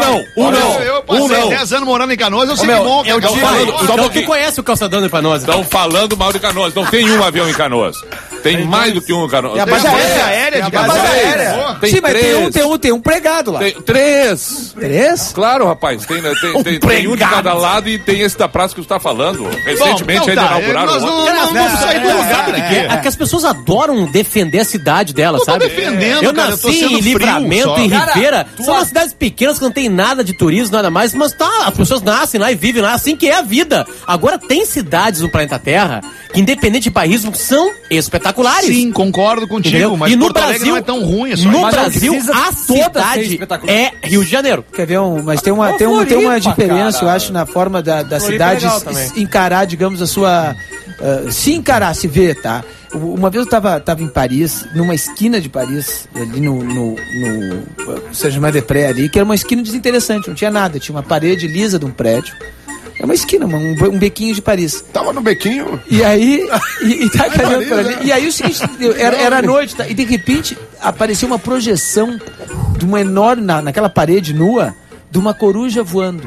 S1: Eu passei 10 anos morando em Canoas, eu sei que bom.
S2: eu
S1: cara.
S2: tive-
S1: Falando-
S2: Só um
S4: Então tu
S2: pouquinho.
S4: conhece o calçadão de Canoas.
S2: Estão falando mal de Canoas. Não tem um avião em Canoas. Tem mais do que um em Canoas.
S1: Tem a base aérea de
S6: base
S1: Canoas.
S6: aérea.
S2: Tem
S5: Sim, mas
S2: três.
S5: tem um pregado lá.
S2: Tem três.
S5: 3?
S2: Claro, rapaz. Tem um de cada lado e tem esse da praça que você está falando. Recentemente
S1: então
S2: ainda
S1: tá,
S2: inauguraram
S1: nós
S2: outro.
S1: não vamos sair do lugar aqui.
S4: É que as pessoas adoram defender a cidade dela,
S1: Não tô
S4: sabe?
S1: defendendo,
S4: eu
S1: cara, eu
S4: nasci
S1: tô sendo
S4: em
S1: frio
S4: Livramento,
S1: só.
S4: em
S7: Cara,
S4: Ribeira.
S7: tu
S4: São umas cidades pequenas que não tem nada de turismo, nada mais, mas tá, as pessoas nascem lá e vivem lá, assim que é a vida. Agora tem cidades no planeta Terra que, independente de bairrismo, são espetaculares.
S1: Sim, concordo contigo,
S4: Entendeu?
S1: mas
S4: e no
S1: Porto Alegre
S4: Brasil,
S1: não é tão ruim, é só
S4: no
S1: isso.
S7: Mas não
S4: Brasil,
S7: precisa
S4: a
S7: toda ser
S4: cidade
S7: espetacular.
S4: é Rio de Janeiro.
S5: Quer ver mas tem uma
S7: Floripa,
S5: diferença,
S7: cara.
S5: eu acho, na forma da
S4: Floripa é
S5: cidade
S4: legal também.
S5: encarar, digamos, a sua. Se encarar, se ver, tá? Uma vez eu tava em Paris, numa esquina de Paris, ali no Saint-Germain-des-Prés ali, que era uma esquina desinteressante, não tinha nada, tinha uma parede lisa de um prédio. É uma esquina, um bequinho de Paris.
S6: Tava no bequinho.
S5: E aí, e tá caminhando por ali.
S6: né?
S5: E aí o seguinte, era noite, tá? E de repente apareceu uma projeção de uma enorme, naquela parede nua, de uma coruja voando.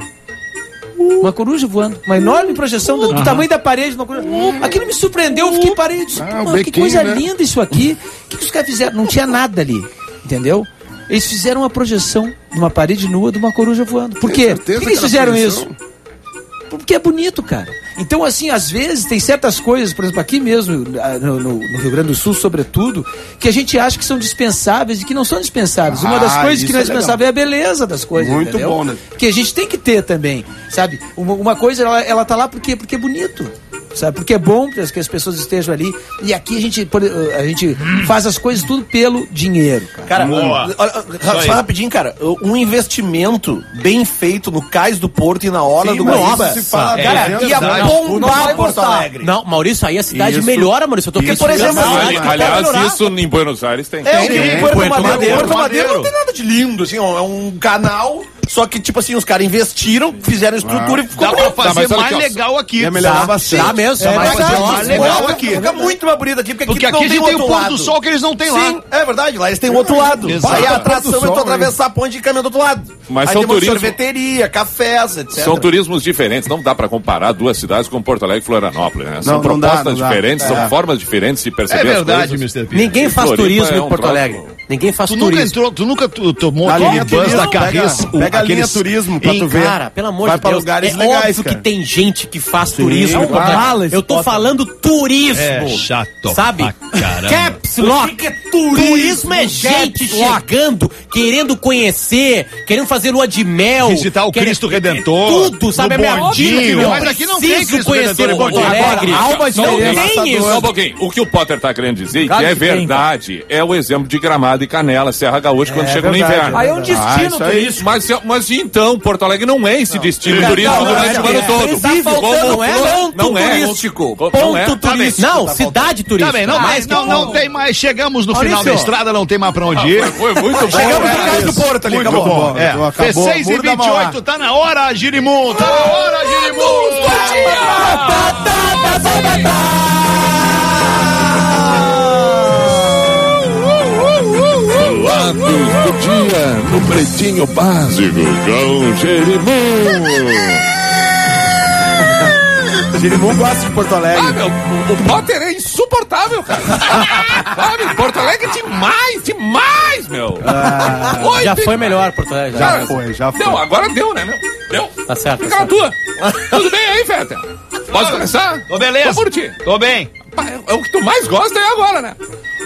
S5: Uma coruja voando. Uma enorme projeção do tamanho da parede. Uma coruja. Aquilo me surpreendeu, eu fiquei parei e disse,
S6: o
S5: "Mano, que
S6: bequinho,
S5: coisa
S6: né?
S5: linda isso aqui. O que os caras fizeram? Não tinha nada ali, entendeu? Eles fizeram uma projeção de uma parede nua de uma coruja voando. Por quê? Por
S6: certeza
S5: que eles
S6: que era
S5: fizeram
S6: projeção?
S5: isso? Porque é bonito, cara. Então, assim, às vezes tem certas coisas, por exemplo, aqui mesmo, no Rio Grande do Sul, sobretudo, que a gente acha que são dispensáveis e que não são dispensáveis. Uma das coisas que
S6: isso
S5: não é
S6: é legal.
S5: dispensável é a beleza das coisas.
S6: Muito
S5: entendeu?
S6: bom, né?
S5: Que a gente tem que ter também, sabe? Uma coisa, ela tá lá porque é bonito. sabe? Porque é bom que as pessoas estejam ali. E aqui a gente faz as coisas tudo pelo dinheiro, cara.
S3: Cara, só rapidinho, cara. Um investimento bem feito no Cais do Porto e na Orla do Guaíba. Cara, ia bombar Porto Alegre.
S4: Não, Maurício, aí a cidade melhora, Maurício. Eu tô
S3: Porque, por exemplo,
S2: aliás, isso em Buenos Aires tem.
S3: Porto Madeiro não tem nada de lindo, assim, ó, é um canal, só que, tipo assim, os caras investiram, fizeram estrutura e ficou
S1: bonito. Dá pra fazer mais legal aqui.
S6: Ia melhorar bastante.
S4: Dá mesmo,
S3: mais legal aqui. Fica muito mais bonito aqui, porque
S1: aqui a gente tem o pôr do sol que eles não têm lá.
S3: Sim, é verdade, lá eles têm o outro lado. Aí a atração é tu atravessar a ponte e caminhar do outro lado.
S2: Mas
S3: aí
S2: são
S3: tem uma
S2: turismo.
S3: sorveteria, cafés, etc.
S2: São turismos diferentes, não dá pra comparar duas cidades como Porto Alegre e Florianópolis, né? São propostas diferentes, são formas diferentes de perceber as coisas.
S1: Mr. P.
S4: Ninguém faz turismo em Porto Alegre. Ninguém faz turismo.
S1: Tu nunca tomou aquele bus da Carris?
S6: Pega a linha turismo pra tu ver.
S4: Cara, pelo amor
S6: Vai
S4: de
S6: pra
S4: Deus,
S6: lugares
S4: é
S6: legais,
S4: óbvio
S6: cara.
S4: que tem gente que faz turismo.
S5: É uma mala esse
S4: Eu tô
S5: Potter.
S4: falando turismo.
S1: É chato
S4: Sabe?
S1: pra caramba.
S4: Caps Lock. Turismo é gente chegando, querendo conhecer, querendo fazer lua de mel.
S1: Visitar o Cristo Redentor.
S4: Tudo, sabe?
S1: No
S4: É minha
S1: bondinho.
S4: vida, meu.
S1: Mas aqui não tem
S4: Preciso
S1: Cristo
S4: conhecer
S1: Redentor e
S4: Porto
S1: bondinho.
S4: Alegre.
S7: Agora, há uma diferença.
S4: Não tem isso.
S2: Só um pouquinho. O que o Potter tá querendo dizer, e
S7: Claro
S2: que é
S7: que tem,
S2: verdade, é o exemplo de Gramado e Canela, Serra Gaúcha, quando chega no inverno.
S7: Aí é um destino turístico.
S2: Mas então, Porto Alegre não é esse destino turístico durante o ano todo.
S4: Tá faltando, não é
S2: Não é.
S4: turístico.
S2: Não é.
S4: Ponto turístico. Não, cidade turística.
S1: Tá bem, não tem mais. Chegamos no final da estrada, não tem mais pra onde ir.
S2: Foi muito bom.
S3: Chegamos no Cais do Porto ali,
S1: Muito
S3: acabou.
S1: bom.
S6: Acabou.
S1: Fez 6h28, tá na hora, Girimum. Tá na hora, Girimum.
S2: Lados do dia no Pretinho Básico com Jerimum.
S6: Girimum gosta de Porto Alegre.
S2: O Potter é insuportável, cara. Sabe, Porto Alegre é demais, meu.
S4: Já foi melhor, Porto Alegre.
S6: Já foi.
S2: Deu, agora deu, né, meu? Deu.
S4: Tá certo.
S2: Fica na tua. Tudo bem aí, Feta? Posso começar?
S1: Tô beleza.
S2: Tô por ti.
S1: Tô bem.
S2: É o que tu mais gosta é agora, né?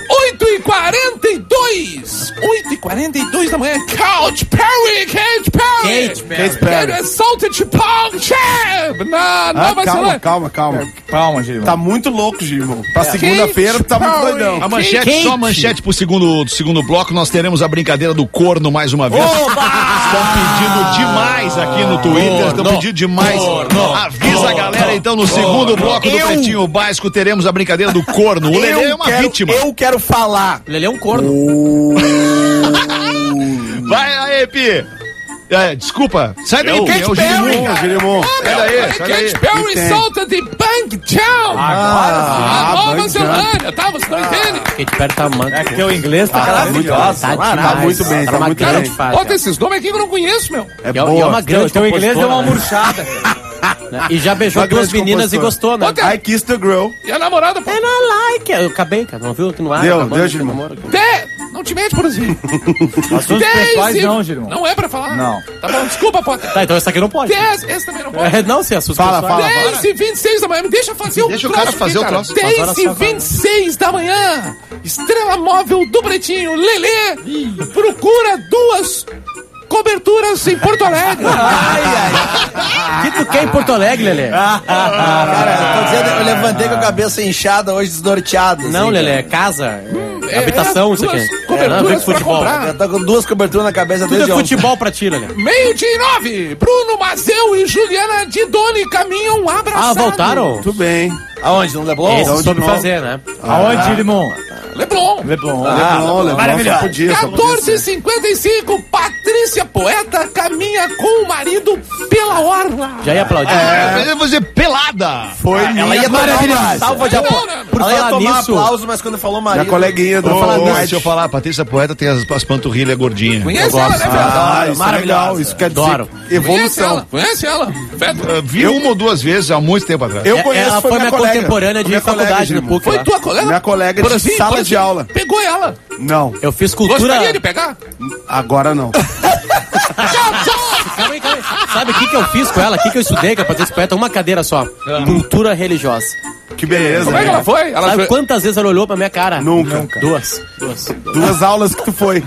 S2: 8h42! 8h42 da manhã. Katy Perry!
S4: Kate Perry.
S2: Quero é Salted Pork Chip na Nova Zelândia.
S6: Calma.
S7: Calma, Girimão.
S6: Tá muito louco, Girimão. Pra segunda-feira, tá muito doidão.
S1: A manchete, só a manchete pro segundo bloco, nós teremos a brincadeira do corno mais uma vez. Estão pedindo demais aqui no Twitter, estão pedindo demais. Avisa a galera, então, no segundo bloco do Pretinho Básico, teremos a brincadeira do corno. O Lelê é uma vítima.
S3: Eu quero falar.
S4: Ele é um corno.
S1: Vai aí, Pi. Desculpa, sai daí, Pi. É o Girimum. Sai daí.
S2: Katy Perry Salted Bangtown!
S7: Agora
S2: Nova Zelândia, tá? Você não entende?
S4: Kate Perry tá manco.
S7: sim. Teu inglês tá maravilhoso.
S4: Tá
S6: Tá
S4: demais.
S6: muito bem,
S4: Tá
S6: tá
S4: uma
S6: muito
S4: grande
S6: bem.
S4: fase.
S2: Bota esses nomes aqui que eu não conheço, meu.
S6: É
S4: E é
S6: boa.
S4: uma grande
S7: Teu inglês deu uma
S4: compositora,
S7: murchada.
S4: né? E já beijou
S6: Uma
S4: duas
S6: grande
S4: meninas e
S6: compositora.
S4: gostou, né?
S6: I Kissed the Girl.
S2: E a namorada, pô.
S4: I don't like. Eu acabei, cara. Não viu aqui no ar?
S6: Deu,
S4: acabando
S6: deu,
S4: esse
S6: Girimum.
S4: namoro aqui.
S2: Não te mete, por exemplo.
S7: Assuntos pessoais não, Girimão.
S2: Não é pra falar?
S7: Não.
S2: Tá bom, desculpa, Potter.
S4: Tá, então essa aqui não pode.
S2: 10, esse também não pode.
S4: Não, se assusta.
S6: Fala,
S4: pessoal.
S6: fala.
S2: 10h26 da manhã, me deixa fazer o
S1: Deixa o
S2: troço
S1: cara fazer
S2: aqui,
S1: o troço.
S2: 10h26 da manhã, estrela móvel do Pretinho, Lelê, procura duas coberturas em Porto Alegre.
S4: O que tu quer em Porto Alegre, Lelê?
S3: Cara, eu tô dizendo, eu levantei com a cabeça inchada hoje, desnorteado.
S4: Não,
S3: assim,
S4: Lelê, é casa, habitação, isso
S2: duas
S4: aqui.
S2: coberturas
S4: Não, vem com
S2: pra
S4: futebol.
S2: comprar.
S3: Eu tô com duas coberturas na cabeça
S4: Tudo
S3: desde
S4: é
S3: ontem.
S4: futebol pra ti, Lelê.
S2: 12h09, Bruno Mazeu e Juliana Didoni caminham abraçados.
S4: Ah, voltaram?
S6: Muito bem.
S3: Aonde? No Leblon?
S4: Esse soube fazer, né?
S7: Aonde, Girimão?
S2: Leblon.
S7: Leblon.
S6: Leblon,
S3: maravilhoso.
S6: só podia.
S2: 14h55, Patrícia Poeta caminha com o marido pela orla.
S4: Já ia aplaudir.
S1: Eu vou dizer pelada.
S6: Foi
S3: Ela ia tomar uma salva de aplauso.
S4: Por
S3: Ela ia
S4: falar
S3: tomar
S4: nisso-
S3: aplauso, mas quando falou
S6: minha
S3: marido...
S6: coleguinha do
S1: Deixa eu falar, a Patrícia Poeta tem as panturrilhas gordinhas.
S2: Conhece ela, né, Feta?
S6: Isso é legal. Isso quer dizer
S4: Adoro.
S6: evolução.
S2: Conhece ela? Feta?
S1: Vi uma ou duas vezes há muito tempo atrás.
S6: Eu conheço,
S4: Ela foi minha
S6: colega.
S4: contemporânea de
S6: Minha colega,
S4: faculdade no
S6: Girimum.
S4: PUC.
S2: Foi
S4: lá.
S2: tua colega?
S6: Minha colega
S2: Por
S6: de
S2: assim,
S6: sala
S2: por
S6: de
S2: assim.
S6: aula.
S2: Pegou ela.
S6: Não,
S4: Eu fiz cultura.
S2: Gostaria de pegar?
S6: agora não.
S4: Calma aí, calma aí. Sabe o que eu fiz com ela? O que eu estudei com a Patrícia Poeta? Uma cadeira só. Cultura religiosa.
S6: Que beleza.
S2: Como é que ela foi? Ela
S4: Sabe
S2: foi...
S4: quantas vezes ela olhou pra minha cara?
S6: Nunca.
S4: Duas.
S6: 2 aulas que tu foi.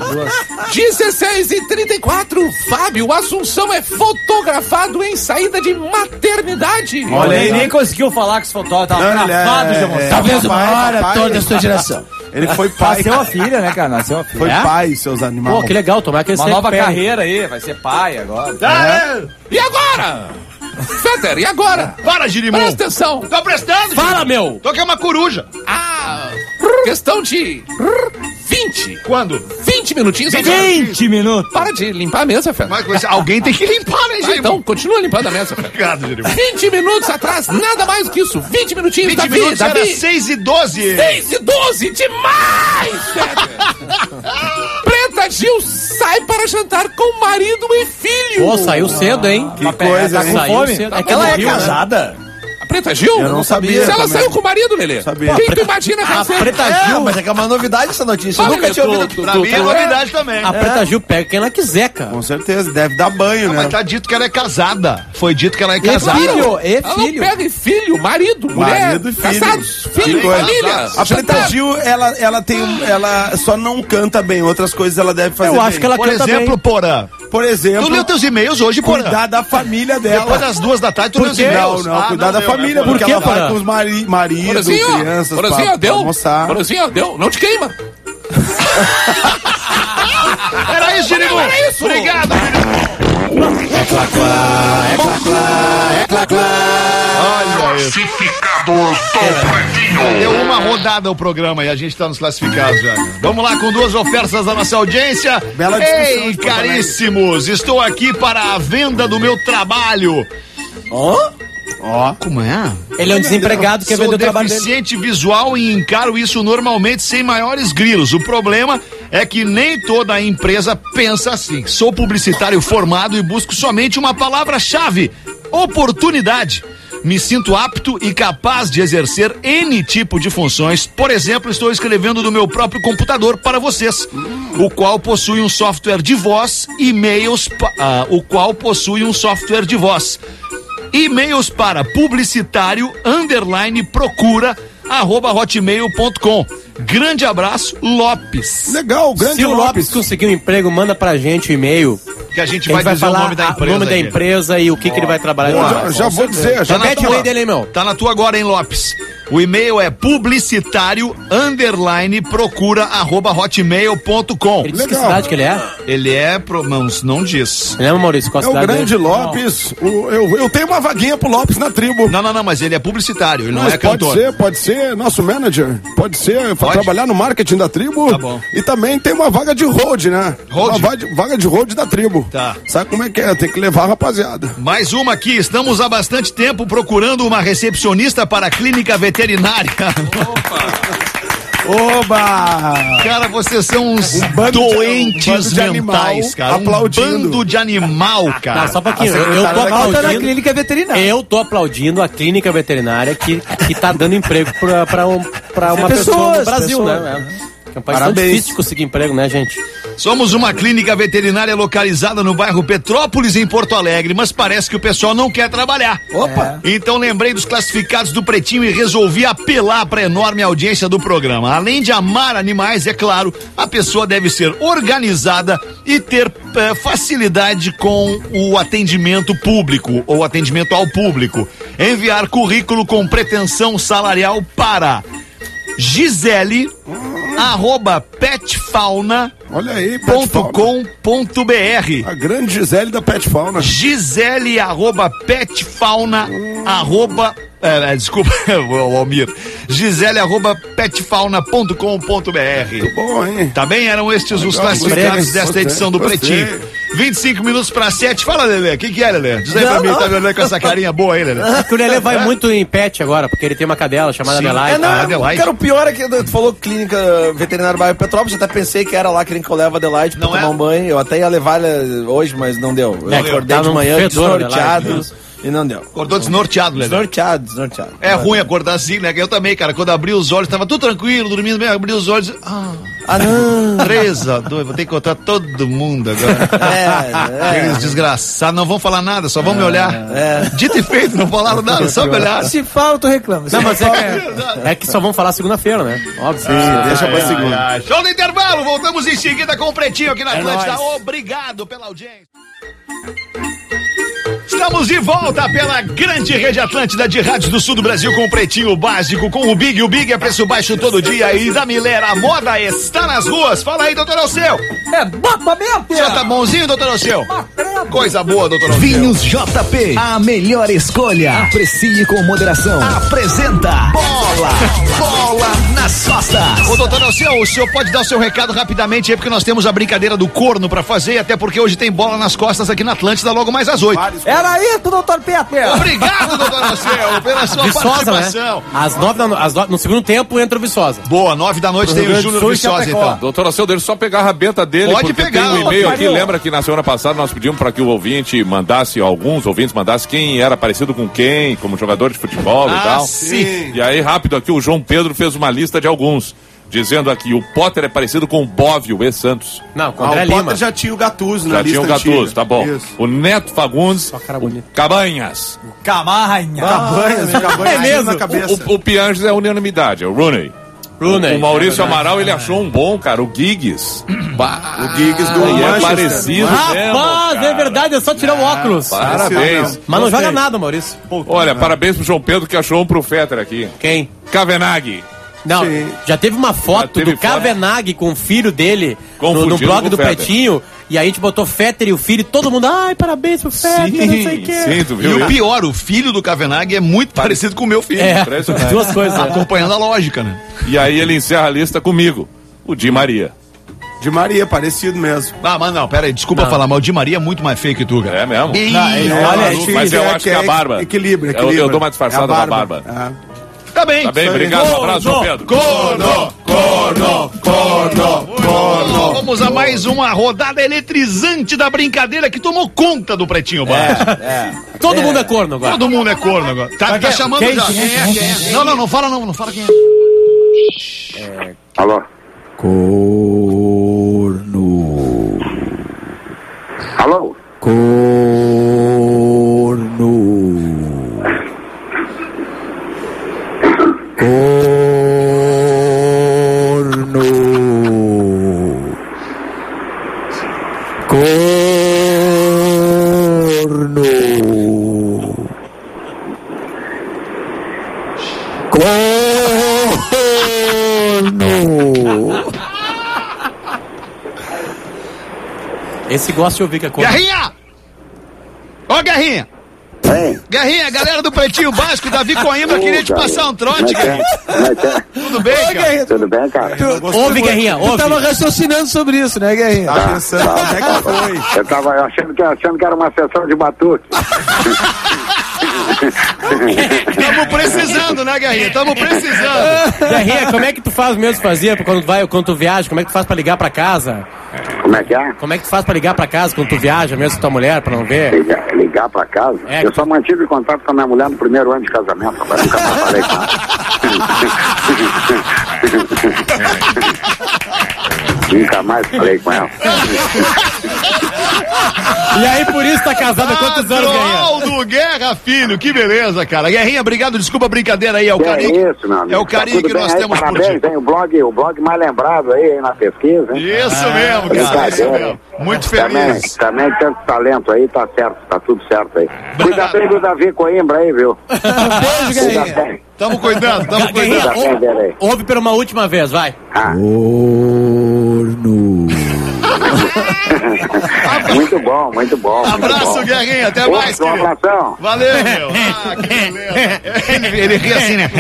S2: 16h34, Fábio Assunção é fotografado em saída de maternidade.
S7: Olha aí, nem conseguiu falar com esse fotógrafo, tava
S6: Não, ele
S7: travado de emoção.
S5: Talvez uma hora
S6: papai.
S5: toda a sua geração.
S6: Ele foi pai.
S7: Nasceu a filha, né, cara? Nasceu a filha.
S6: Foi
S4: É?
S6: pai, seus animais.
S4: Pô, que legal, tomar que eles
S7: Uma
S4: se
S7: nova
S4: recuperem.
S7: carreira aí, vai ser pai agora.
S2: E agora? Fetter, e agora?
S1: Para, Girimum.
S2: Presta atenção.
S1: Tô prestando,
S4: Fala, meu!
S1: Tô que é uma coruja.
S2: Questão de 20.
S1: Quando?
S2: 20 minutinhos.
S7: 20 minutos.
S2: Para de limpar a mesa, Fetter.
S1: Mas alguém tem que limpar, né, Girimum?
S2: Então, continua limpando a mesa, Fetter.
S1: Obrigado, Girimum.
S2: 20 minutos atrás, nada mais do que isso. 20 minutinhos,
S1: 20
S2: Davi,
S1: minutos era
S2: Davi.
S1: 6h12.
S2: 6h12, demais, Fetter. Preta Gil sai para jantar com marido e filho.
S4: Pô, saiu cedo, hein?
S6: Que coisa,
S7: tá
S6: hein?
S7: com
S4: Saiu
S7: fome?
S4: cedo.
S7: Ela
S4: que
S7: é
S4: morreu, né?
S7: casada?
S2: A Preta Gil?
S6: Eu não sabia
S2: Se ela
S6: também.
S2: saiu com o marido, Lelê.
S6: Sabia.
S2: Quem tu imagina que ela saiu?
S3: Preta Gil, mas é que é uma novidade essa notícia. Eu
S2: Fala,
S3: nunca tinha
S2: Lelê,
S3: ouvido.
S1: Pra mim é novidade também.
S4: A Preta Gil pega quem ela quiser, cara.
S6: Com certeza, deve dar banho, né?
S1: Mas tá dito que ela é casada. Foi dito que ela é
S5: E
S1: casada.
S5: filho, e
S2: Ela não
S5: filho.
S2: pega filho, marido, mulher,
S6: Marido e filho.
S2: casados, filho,
S6: Que coisa.
S2: família.
S6: A Preta Gil, ela tem ela só não canta bem, outras coisas ela deve fazer
S4: Eu acho
S6: bem.
S4: que ela
S1: Por
S4: canta
S1: exemplo,
S4: bem.
S1: Porã.
S6: Por exemplo,
S1: Tu leu teus e-mails hoje, Porã?
S6: cuidar da família dela.
S1: Depois das 2h, tu leu os
S6: Não,
S1: e-mails.
S6: não, cuidar da
S1: leu, né,
S6: família,
S1: Porã?
S6: porque
S4: Por
S6: ela
S4: quê,
S6: vai
S4: Porã?
S6: com os maridos,
S2: Porazinho,
S6: crianças,
S2: Porazinho,
S6: pra
S2: deu.
S6: almoçar.
S2: Porazinho, deu. Não te queima.
S1: Era isso, Girimum.
S2: Era isso.
S1: Obrigado, Olha isso. Deu uma rodada o programa e a gente tá nos classificados já. Vamos lá com 2 ofertas da nossa audiência.
S6: Bela discussão
S1: Ei,
S6: de Porto Alegre.
S1: caríssimos, estou aqui para a venda do meu trabalho.
S6: Ó,
S1: Como é?
S4: Ele é um desempregado que quer
S1: Sou
S4: vender o trabalho dele.
S1: deficiente visual e encaro isso normalmente sem maiores grilos. O problema é que nem toda a empresa pensa assim. Sou publicitário formado e busco somente uma palavra-chave: oportunidade. Me sinto apto e capaz de exercer N tipo de funções. Por exemplo, estou escrevendo no meu próprio computador para vocês, o qual possui um software de voz, e-mails, e-mails para publicitário_procura@hotmail.com. Grande abraço, Lopes.
S6: legal, grande
S4: Se o Lopes
S6: Lopes.
S4: conseguir um emprego, manda pra gente o e-mail.
S1: Que a gente
S4: Que a
S1: vai
S4: gente vai
S1: dizer o
S4: falar
S1: nome da empresa.
S4: o nome da
S1: aqui.
S4: empresa e o que ele vai trabalhar lá.
S6: Já vou dizer, já
S1: Tá na
S4: Repete o
S1: tua.
S4: e-mail dele, hein, meu?
S1: Tá na tua agora, hein, Lopes? O e-mail é publicitário_procura@hotmail.com.
S4: Ele disse que
S6: Legal.
S4: cidade que ele é?
S1: Ele é, não diz.
S4: Lembra, Maurício? Qual a
S6: É o
S4: cidade
S6: grande
S4: dele?
S6: Lopes. Eu tenho uma vaguinha pro Lopes na tribo.
S1: Não, mas ele é publicitário, ele não
S6: Mas
S1: é cantor.
S6: pode ser nosso manager. Pode ser,
S1: Pode?
S6: trabalhar no marketing da tribo.
S1: Tá bom.
S6: E também tem uma vaga de road, né?
S1: Road?
S6: Uma vaga de road da tribo.
S1: Tá.
S6: Sabe como é que é? Tem que levar a rapaziada.
S1: Mais uma aqui, estamos há bastante tempo procurando uma recepcionista para a clínica veterinária.
S6: Oba!
S1: Cara, vocês são uns
S6: bando de-
S1: doentes
S6: um bando de animal
S1: mentais, cara.
S6: aplaudindo.
S1: Um bando de animal, cara.
S4: Não, só um pouquinho.
S6: A
S4: Eu tô
S6: secretária
S5: Falta na
S4: aplaudindo.
S5: clínica veterinária.
S4: Eu tô aplaudindo a clínica veterinária que tá dando emprego pra uma pessoa no
S5: Pessoas,
S4: Brasil,
S5: pessoas.
S4: né? É um país tão
S6: Parabéns.
S4: difícil de conseguir emprego, né, gente?
S1: Somos uma clínica veterinária localizada no bairro Petrópolis, em Porto Alegre, mas parece que o pessoal não quer trabalhar.
S3: Opa!
S1: Então lembrei dos classificados do Pretinho e resolvi apelar para a enorme audiência do programa. Além de amar animais, é claro, a pessoa deve ser organizada e ter facilidade com o atendimento público ou atendimento ao público. Enviar currículo com pretensão salarial para Gisele @petfauna.com.br.
S6: Olha aí, Pet Fauna. A grande Gisele da Pet Fauna.
S1: Gisele @petfauna desculpa, o Almir. Gisele @petfauna.com.br.
S6: Bom, hein?
S1: Tá bem? Eram estes os
S6: Legal,
S1: classificados
S6: gostei,
S1: desta edição do
S6: gostei.
S1: Pretinho. 25 minutos para 7. Fala, Lelê. O que é, Lelê? Diz aí pra mim, tá me olhando com essa carinha boa aí, Lelê.
S4: É que o Lelê vai muito em pet agora, porque ele tem uma cadela chamada
S1: Sim.
S4: Adelaide.
S3: Não,
S1: Adelaide.
S3: cara, o pior é que tu falou clínica veterinária bairro Petrópolis, eu até pensei que era lá que eu levo a Adelaide pra
S1: Não
S3: tomar
S1: é?
S3: um banho. Eu até ia levar ela hoje, mas não deu. Eu
S4: É,
S3: acordei
S4: tá
S3: de
S4: num
S3: manhã
S4: fedor,
S3: desnorteado
S4: Adelaide,
S3: e não deu.
S1: Acordou desnorteado, Lelê.
S3: Desnorteado.
S1: É ruim acordar assim, né? Eu também, cara. Quando abri os olhos, tava tudo tranquilo, dormindo bem, abri os olhos.
S3: Ah, não.
S1: 3-2, vou ter que contar todo mundo agora. Eles desgraçados, não vão falar nada, só vão me olhar. Dito e feito, não falaram nada, só me olhar.
S5: Se fala, tu reclama.
S4: Não, mas é que só vão falar segunda-feira, né? Óbvio.
S6: Deixa pra segunda.
S1: Show do intervalo, voltamos em seguida com o Pretinho aqui na Atlântida. Obrigado pela audiência. Estamos de volta pela grande rede Atlântida de rádios do sul do Brasil com o Pretinho Básico, com o Big. O Big é preço baixo todo dia e da Miller a moda está nas ruas. Fala aí, doutor Alceu.
S5: É bota mesmo,
S1: Já tá bonzinho, doutor Alceu? Coisa boa, doutor Alceu.
S8: Vinhos JP, a melhor escolha. Aprecie com moderação. Apresenta Bola nas costas.
S1: Ô, doutor Alceu, o senhor pode dar o seu recado rapidamente aí, porque nós temos a brincadeira do corno pra fazer, até porque hoje tem bola nas costas aqui na Atlântida, logo mais às 8.
S5: Era isso, doutor Peter.
S1: Obrigado, doutor Alceu, pela sua
S4: Viçosa,
S1: participação.
S4: né? No segundo tempo entra o Viçosa.
S1: Boa, 9 da noite tem o Júnior Viçosa, então.
S9: Doutor Alceu, deixa eu só pegar a rabeta dele.
S1: Pode
S9: porque
S1: pegar,
S9: tem um e-mail aqui.
S1: Marinho.
S9: Lembra que na semana passada nós pedimos para que o ouvinte mandasse, alguns ouvintes mandassem quem era parecido com quem, como jogador de futebol e tal.
S1: Sim.
S9: E aí, rápido aqui, o João Pedro fez uma lista de alguns, dizendo aqui, o Potter é parecido com o Bóvio e Santos.
S4: Não, com o André
S6: O
S4: Lima.
S6: Potter já tinha o Gattuso na
S9: Já
S6: lista
S9: tinha o Gattuso,
S6: antiga.
S9: tá bom.
S6: Isso.
S9: O Neto Fagundes,
S4: Cara bonito.
S9: Cabanhas.
S7: Camarranha.
S6: Cabanhas
S4: É mesmo?
S6: na cabeça.
S9: O Pianges é unanimidade, é o Rooney.
S4: Rooney.
S9: O Maurício Amaral, ele achou um bom, cara, o Giggs.
S6: O Giggs do
S9: E é
S6: Manchester.
S9: parecido mesmo,
S4: Rapaz,
S9: cara.
S4: é verdade, é só tirar o óculos.
S9: Parabéns.
S4: Mas não
S9: Gostei.
S4: joga nada, Maurício.
S9: Olha, parabéns pro João Pedro que achou um pro Fetter aqui.
S4: Quem?
S9: Kavenaghi.
S4: Não,
S6: Sim.
S4: já teve uma foto
S9: Já teve
S4: do
S9: foto.
S4: Kavenaghi com o filho dele no
S9: Confundido
S4: blog
S9: com
S4: do
S9: o Fetter.
S4: Pretinho. E aí a gente botou Fetter e o filho e todo mundo, ai, parabéns pro Fetter, não sei o quê.
S9: Sim, tu
S1: E
S9: viu
S1: o
S9: isso?
S1: pior, o filho do Kavenaghi é muito parecido com o meu filho.
S4: É,
S9: Impressionante.
S4: duas coisas. né?
S1: Acompanhando a lógica, né?
S9: E aí ele encerra a lista comigo, o Di Maria.
S6: De Maria, parecido mesmo.
S1: Ah, mas não, pera aí, desculpa falar, mas o Di Maria é muito mais feio que tu, cara.
S9: É mesmo?
S6: Mas
S9: eu acho que é a barba.
S6: Equilíbrio.
S9: Eu dou uma disfarçada na barba.
S1: Tá bem.
S9: Tá bem? Obrigado, um abraço, João Pedro.
S1: Vamos a mais uma rodada eletrizante da brincadeira que tomou conta do Pretinho Básico.
S4: Todo mundo é corno agora.
S1: Todo mundo é corno agora. Tá chamando
S7: quem?
S1: já. Quem é? Não fala não, não fala quem é.
S10: Alô?
S5: Corno.
S10: Alô?
S5: Corno.
S4: Esse gosta de ouvir que é corno.
S1: Guerrinha! Ó, Guerrinha!
S10: Hein?
S1: Guerrinha, galera do Pretinho Básico, Davi Coimbra, queria te passar um trote,
S10: Como é que
S1: Guerrinha.
S10: é? Como é que é?
S1: Tudo bem, cara?
S10: Tudo bem, cara?
S4: Ouve, Guerrinha,
S5: Tu
S4: ouve.
S5: tava raciocinando sobre isso, né, Guerrinha?
S6: Tá pensando onde é que foi.
S10: Eu tava achando que era uma sessão de batuque.
S1: Tamo precisando, né, Guerrinha? Tamo precisando.
S4: Guerrinha, como é que tu faz mesmo fazer quando tu viaja? Como é que tu faz pra ligar pra casa?
S10: Como é que é?
S4: Como é que tu faz pra ligar pra casa quando tu viaja mesmo com tua mulher, pra não ver?
S10: Ligar pra casa?
S4: É.
S10: Eu só mantive contato com a minha mulher no primeiro ano de casamento, mas nunca mais falei com ela. Nunca mais falei com ela.
S4: E aí, por isso tá casado há quantos anos, Guerrinha?
S1: Aldo Guerra Filho, que beleza, cara. Guerrinha, obrigado, desculpa a brincadeira aí, é o
S10: Que
S1: carinho.
S10: é isso, meu amigo.
S1: É o carinho
S10: Tá
S1: que
S10: tudo
S1: nós
S10: bem aí?
S1: temos por
S10: Parabéns,
S1: ti.
S10: hein? O blog mais lembrado aí na pesquisa, hein?
S1: Isso mesmo, cara, isso mesmo. Muito feliz.
S10: Também tanto talento aí, tá certo, tá tudo certo aí. Cuida bem do Davi Coimbra aí, viu?
S5: Beijo,
S10: Cuida
S5: Guerrinha.
S10: bem.
S1: Tamo cuidando, tamo
S4: Guerrinha,
S1: cuidando.
S10: Cuida bem dele aí.
S4: ouve pela uma última vez, vai.
S5: Corno.
S10: Muito bom, muito bom.
S1: Abraço, Guerrinha, até mais,
S10: Um
S1: querido.
S10: abração.
S1: Valeu, meu. Ah, que beleza. Ele ri assim, né?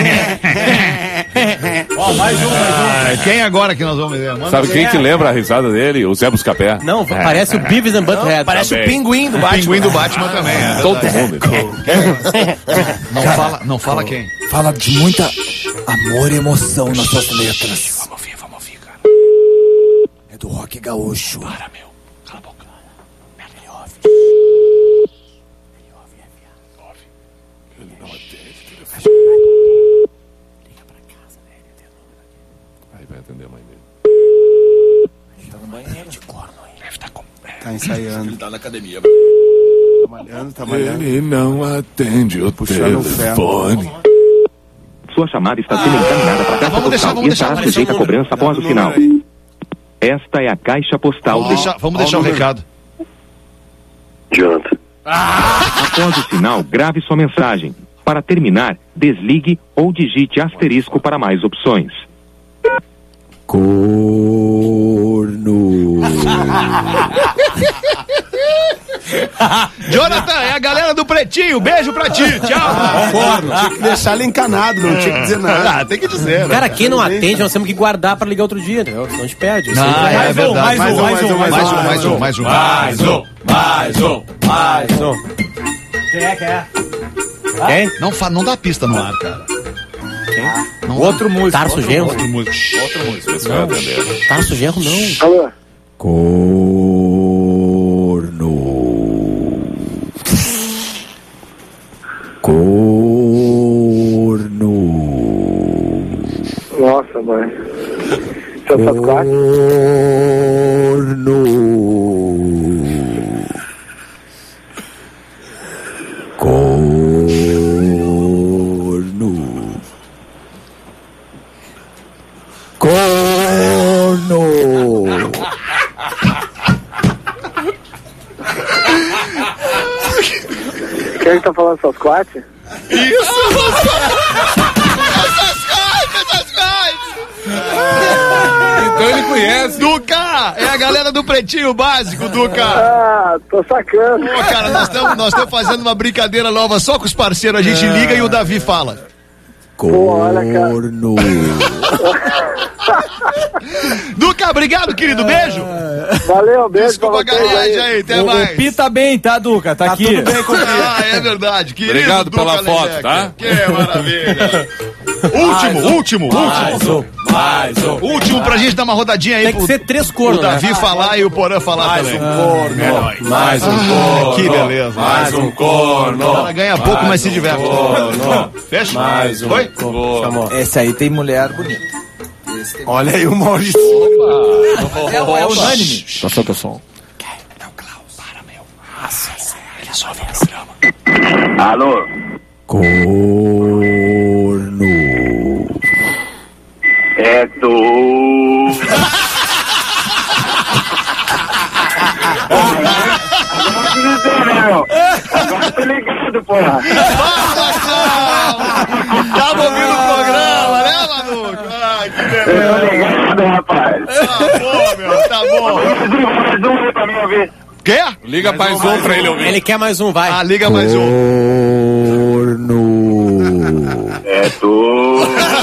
S7: Ó, mais um.
S1: Quem agora que nós vamos ver? Manda
S9: Sabe
S1: ver.
S9: quem que lembra a risada dele? O Zé Buscapé.
S4: Não, parece o Beavis and Butthead.
S7: Parece o
S9: Também.
S7: pinguim do
S1: O
S7: Batman.
S1: pinguim do Batman também. É.
S9: Todo mundo.
S1: Não fala quem.
S5: Fala de muita amor e emoção nas suas letras.
S1: Vamos ouvir, cara.
S5: É do rock gaúcho.
S1: Para, meu. Cala a boca.
S9: Aí vai atender a mãe dele.
S6: Tá ensaiando.
S1: Ele tá na academia.
S6: Tá malhando.
S2: Ele não atende o
S6: Puxando o
S2: telefone.
S11: Sua chamada está sendo encaminhada para a caixa postal e estará sujeita a cobrança após o sinal. Esta é a caixa postal.
S1: Vamos deixar o recado.
S10: Jonathan.
S11: Após o sinal, grave sua mensagem. Para terminar, desligue ou digite asterisco para mais opções.
S5: Corno.
S1: Jonathan, é a galera do Pretinho. Beijo pra ti. Tchau.
S6: Tinha que deixar ele encanado, não tinha que dizer nada.
S1: Ah, tem que dizer. Né?
S4: Cara, quem não atende, nós temos que guardar pra ligar outro dia, entendeu? Senão a gente perde.
S1: É verdade.
S6: Mais um.
S7: Quem é?
S4: Quem?
S1: Não dá pista no ar, cara. Não,
S7: Outro músico.
S4: Tarso Genro?
S1: outro músico.
S9: Outra música, você vai atender.
S4: Tarso Genro não.
S10: Alô?
S5: Corno.
S10: Nossa, mãe. Seu Sasquatch? Quem tá falando Sasquatch?
S9: Então ele conhece.
S1: Duca! É a galera do Pretinho Básico, Duca!
S10: Ah, tô sacando.
S1: Pô, cara, nós estamos fazendo uma brincadeira nova só com os parceiros. A gente liga e o Davi fala.
S5: Corno.
S1: Duca, obrigado, querido. Beijo.
S10: Valeu, beijo.
S1: Desculpa a
S10: pra vocês
S1: garagem aí, até
S7: O
S1: mais.
S7: Pi tá bem, tá, Duca? Tá aqui.
S6: Tudo bem com
S1: Ah, é verdade. Querido
S9: Obrigado
S1: Duca
S9: pela foto,
S1: Lendecker.
S9: tá?
S1: Que maravilha. Último. Último pra gente dar uma rodadinha aí
S4: Tem que
S1: pro,
S4: ser 3
S1: pro
S4: cornos, né?
S1: Davi falar e o Porã falar também.
S9: Mais um corno.
S1: Que beleza.
S9: Mais um
S1: O
S9: corno.
S1: cara ganha pouco, mas se diverte. Fecha?
S9: Mais um
S1: Oi?
S9: corno.
S7: Esse aí tem mulher bonita.
S6: Olha aí o Maurício.
S7: É unânime.
S10: Alô?
S5: Corno.
S10: É tu. Agora tô ligado, porra.
S1: Tava ouvindo o programa, né, Manu? Ai, que beleza.
S10: Tô ligado, rapaz.
S1: Tá bom, meu, tá bom.
S10: Mais um aí pra mim ouvir.
S1: Quê?
S9: Liga mais um pra ele ouvir.
S4: Ele quer mais um, vai.
S1: Ah, liga mais um.
S5: Corno.
S10: É tu.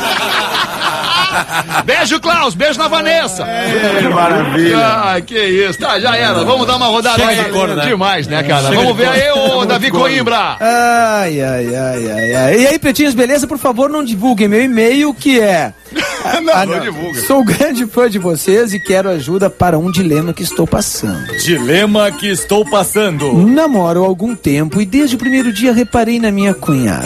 S1: Beijo, Klaus. Beijo na Vanessa.
S6: Maravilha.
S1: Ai, que isso. Tá, já era. Vamos dar uma rodada
S4: Chega
S1: aí.
S4: de corno, né?
S1: Demais, né, cara? Vamos ver aí, ô Davi Coimbra.
S5: Ai. E aí, pretinhos, beleza? Por favor, não divulguem meu e-mail, que é...
S1: Não divulga.
S5: Sou grande fã de vocês e quero ajuda para um dilema que estou passando.
S7: Dilema que estou passando.
S5: Namoro há algum tempo e desde o primeiro dia reparei na minha cunhada.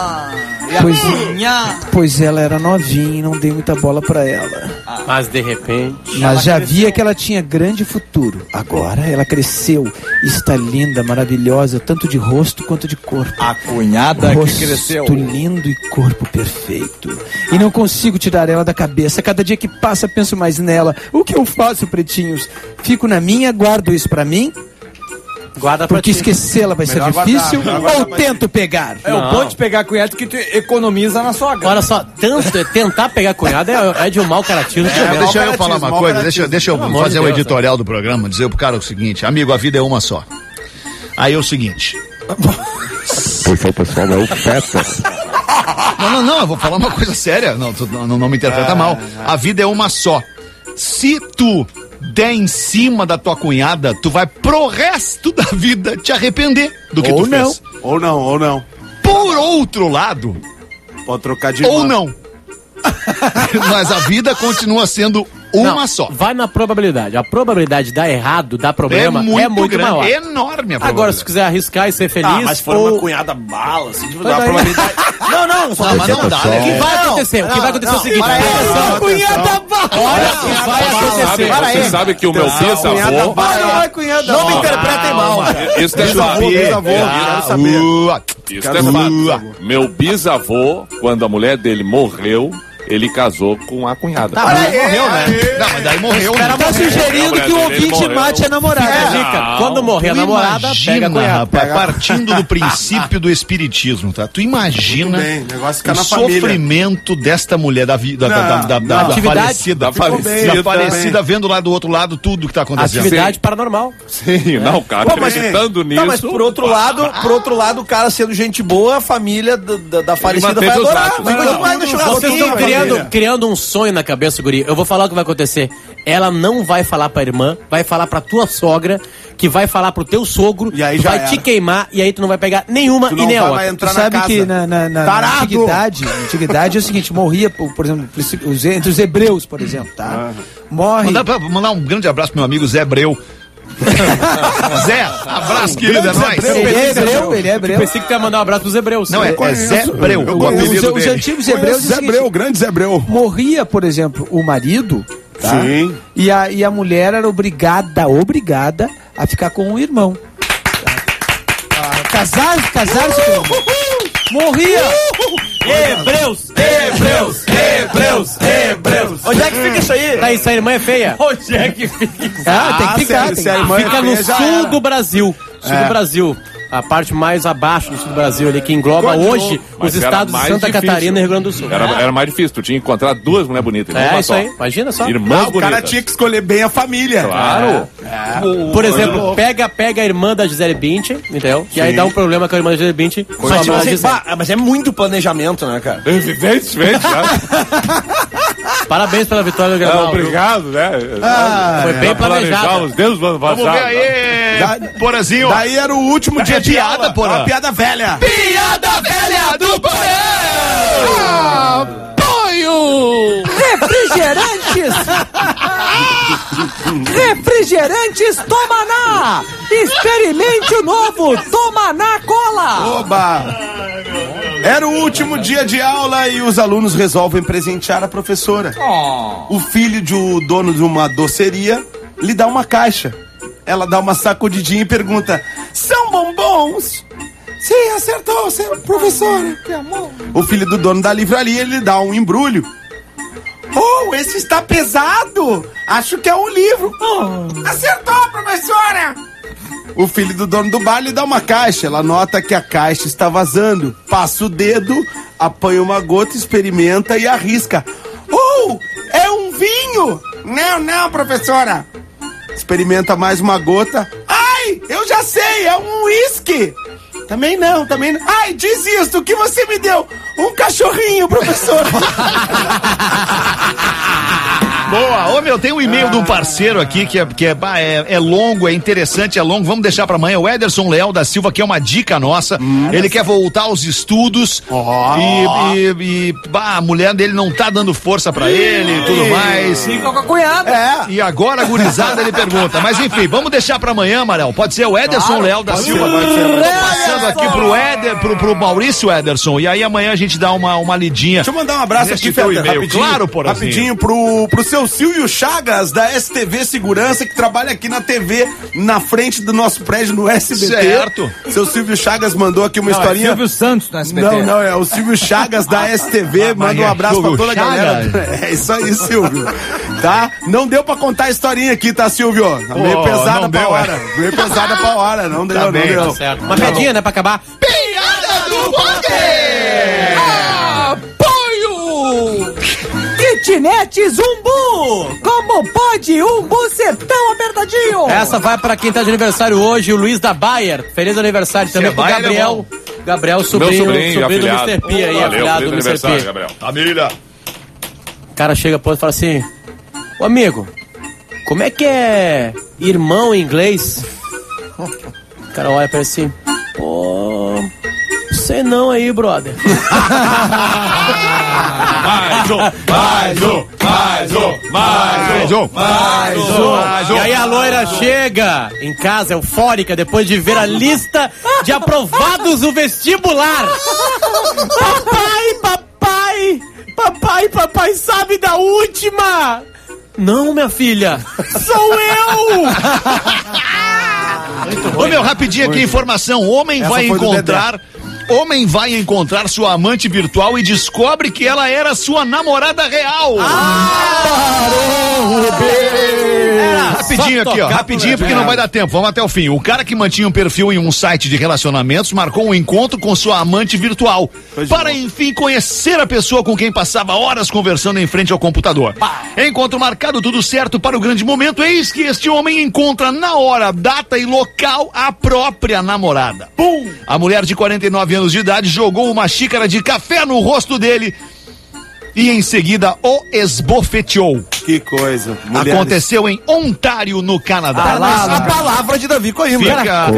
S5: Pois ela era novinha e não dei muita bola pra ela.
S4: Mas de repente.
S5: Mas já via que ela tinha grande futuro. Agora ela cresceu e está linda, maravilhosa, tanto de rosto quanto de corpo.
S7: A cunhada
S5: Rosto
S7: que cresceu.
S5: lindo e corpo perfeito. E não consigo tirar ela da cabeça. Cada dia que passa penso mais nela. O que eu faço, pretinhos? Fico na minha, guardo isso pra mim?
S4: Guarda pra
S5: Porque
S4: ti.
S5: esquecê-la vai ser difícil? Ou tento pegar?
S7: É o bom de pegar cunhado que tu economiza na sogra.
S4: Olha só, tentar pegar cunhado é de um mau caratismo.
S1: Deixa eu falar uma coisa, deixa eu
S4: amor
S1: fazer
S4: de
S1: o
S4: Deus,
S1: editorial do programa, dizer pro cara o seguinte, amigo, a vida é uma só. Aí é o seguinte.
S11: Pois o pessoal é o Fetas.
S1: Não, eu vou falar uma coisa séria, não me interpreta mal. A vida é uma só. Se tu der em cima da tua cunhada, tu vai pro resto da vida te arrepender do que tu fez.
S6: Ou não.
S1: Por outro lado,
S6: Pode trocar de
S1: ou
S6: irmã.
S1: não. Mas a vida continua sendo uma só.
S4: Vai na probabilidade. A probabilidade de dar errado, dar problema, é muito
S1: grande,
S4: maior.
S1: é enorme a probabilidade.
S4: Agora, se tu quiser arriscar e ser feliz,
S6: Mas se for uma cunhada bala, assim,
S4: Vai
S6: a
S4: daí.
S6: probabilidade... Não, só
S1: Não, mas não dá,
S4: o que
S1: né?
S4: vai acontecer? O que vai acontecer é o seguinte,
S6: Atenção.
S4: cunhada bala!
S9: Você sabe que o meu bisavô...
S3: Não me interpretem mal.
S9: Isso é fato. Meu bisavô, quando a mulher dele morreu, ele casou com a cunhada.
S1: Tá, mas morreu, né? Não, mas daí morreu.
S5: Ela tá sugerindo que o ouvinte mate a namorada.
S4: Quando morrer a namorada, pega a cunhada.
S1: Rapaz, partindo do princípio do espiritismo, tá? Tu imagina o sofrimento desta mulher, da falecida, vendo lá do outro lado tudo que tá acontecendo.
S4: Atividade paranormal.
S9: Sim, não, cara, acreditando nisso.
S3: Não, mas por outro lado, o cara sendo gente boa, a família da falecida vai adorar.
S4: Vocês estão criando um sonho na cabeça, guri. Eu vou falar o que vai acontecer. Ela não vai falar pra irmã, vai falar pra tua sogra, que vai falar pro teu sogro,
S6: e aí
S4: vai te queimar, e aí tu não vai pegar nenhuma e nem a outra.
S5: Tu sabe que na antiguidade é o seguinte, morria, por exemplo, entre os hebreus, por exemplo, tá? Morre...
S1: Mandar um grande abraço pro meu amigo Zé Breu. Zé, abraço, querido, é nóis.
S5: Ele é hebreu.
S4: Eu pensei que tu ia mandar um abraço pros hebreus.
S1: Não, é Zé Breu.
S5: Os antigos hebreus...
S6: Zé Breu, o grande Zé Breu.
S5: Morria, por exemplo, o marido... Tá?
S6: Sim.
S5: E a mulher era obrigada a ficar com o irmão. Casar-se com o irmão. Morria.
S7: Hebreus. Onde é que fica isso aí?
S4: Tá, isso a irmã é feia.
S7: Onde é que fica?
S5: Tem que ficar.
S4: Fica no sul do Brasil. Sul do Brasil. A parte mais abaixo do sul do Brasil ali, que engloba hoje os estados de Santa Catarina e Rio Grande do Sul.
S9: Era mais difícil, tu tinha que encontrar duas mulheres bonitas.
S4: Isso aí, imagina só.
S9: Irmãs bonitas.
S6: O cara tinha que escolher bem a família.
S9: Claro.
S4: Por exemplo, pega a irmã da Gisele Bündchen, entendeu? E aí dá um problema com a irmã da Gisele Bündchen.
S3: Mas é muito planejamento, né, cara?
S9: Evidentemente,
S4: Parabéns pela vitória do Grenal.
S9: Obrigado, né?
S4: Foi bem planejado.
S9: Deus do ano passado.
S1: Vamos ver aí, Porazinho.
S6: Daí era o último dia de
S1: piada,
S6: aula.
S1: Porã.
S6: Uma piada velha.
S1: Piada velha do Porã!
S5: Apoio! Refrigerantes Tomaná! Experimente o novo Tomaná Cola!
S6: Oba! Era o último dia de aula e os alunos resolvem presentear a professora. O filho do dono de uma doceria lhe dá uma caixa. Ela dá uma sacudidinha e pergunta: são bombons? Sim, acertou, professora. O filho do dono da livraria lhe dá um embrulho. Oh, esse está pesado. Acho que é um livro. Acertou, professora. O filho do dono do bar lhe dá uma caixa. Ela nota que a caixa está vazando. Passa o dedo, apanha uma gota, experimenta e arrisca. Oh, é um vinho. Não, professora. Experimenta mais uma gota. Ai, eu já sei, é um uísque. Também não. Ai, desisto, o que você me deu? Um cachorrinho, professor.
S1: Boa, ô meu, tem um e-mail de um parceiro aqui que é longo, é interessante, é longo, vamos deixar pra amanhã. O Ederson Leal da Silva, que é uma dica nossa, ele quer voltar aos estudos e a mulher dele não tá dando força pra ele e tudo mais.
S7: Fica com a cunhada.
S1: E agora, gurizada, ele pergunta, mas enfim, vamos deixar pra amanhã, Marel, pode ser o Ederson Leal da Silva, passando aqui pro Maurício Ederson, e aí amanhã a gente dá uma lidinha.
S6: Deixa eu mandar um abraço aqui,
S1: teu
S6: Feta,
S1: e-mail, claro,
S6: rapidinho pro seu Silvio Chagas, da STV Segurança, que trabalha aqui na TV, na frente do nosso prédio no SBT.
S1: Certo.
S6: Seu Silvio Chagas mandou aqui uma historinha.
S7: É Silvio Santos no SBT.
S6: Não, é o Silvio Chagas da STV. Manda um abraço pra toda a galera. É isso aí, Silvio. Tá? Não deu pra contar a historinha aqui, tá, Silvio? Tá meio pesada pra hora. Meio pesada pra hora. Não deu, não deu.
S4: Tá certo. Uma piadinha, né, pra acabar.
S1: Piada do poder!
S5: Apoio! Kitnet Umbu! Como pode Umbu ser tão apertadinho?
S4: Essa vai pra quem tá de aniversário hoje, o Luiz da Bayer. Feliz aniversário também pro Gabriel. Gabriel, sobrinho do Mr. P aí, afilhado do Mr. P.
S9: Gabriel.
S1: Família.
S4: O cara chega pro outro e fala assim: ô amigo, como é que é irmão em inglês? O cara olha pra ele assim: pô, sei não aí, brother. Mais um. E aí a loira chega em casa eufórica depois de ver a lista de aprovados no vestibular. Papai, sabe da última? Não, minha filha. Sou eu!
S1: Ô, meu, rapidinho aqui, informação. Homem vai encontrar sua amante virtual e descobre que ela era sua namorada real. Rapidinho aqui, ó. Rapidinho, porque não vai dar tempo. Vamos até o fim. O cara que mantinha um perfil em um site de relacionamentos marcou um encontro com sua amante virtual para, enfim, conhecer a pessoa com quem passava horas conversando em frente ao computador. Encontro marcado, tudo certo para o grande momento. Eis que este homem encontra na hora, data e local a própria namorada. A mulher de 49 anos de idade jogou uma xícara de café no rosto dele e em seguida o esbofeteou.
S6: Que coisa. Mulheres.
S1: Aconteceu em Ontário, no Canadá.
S3: A palavra de Davi Coimbra.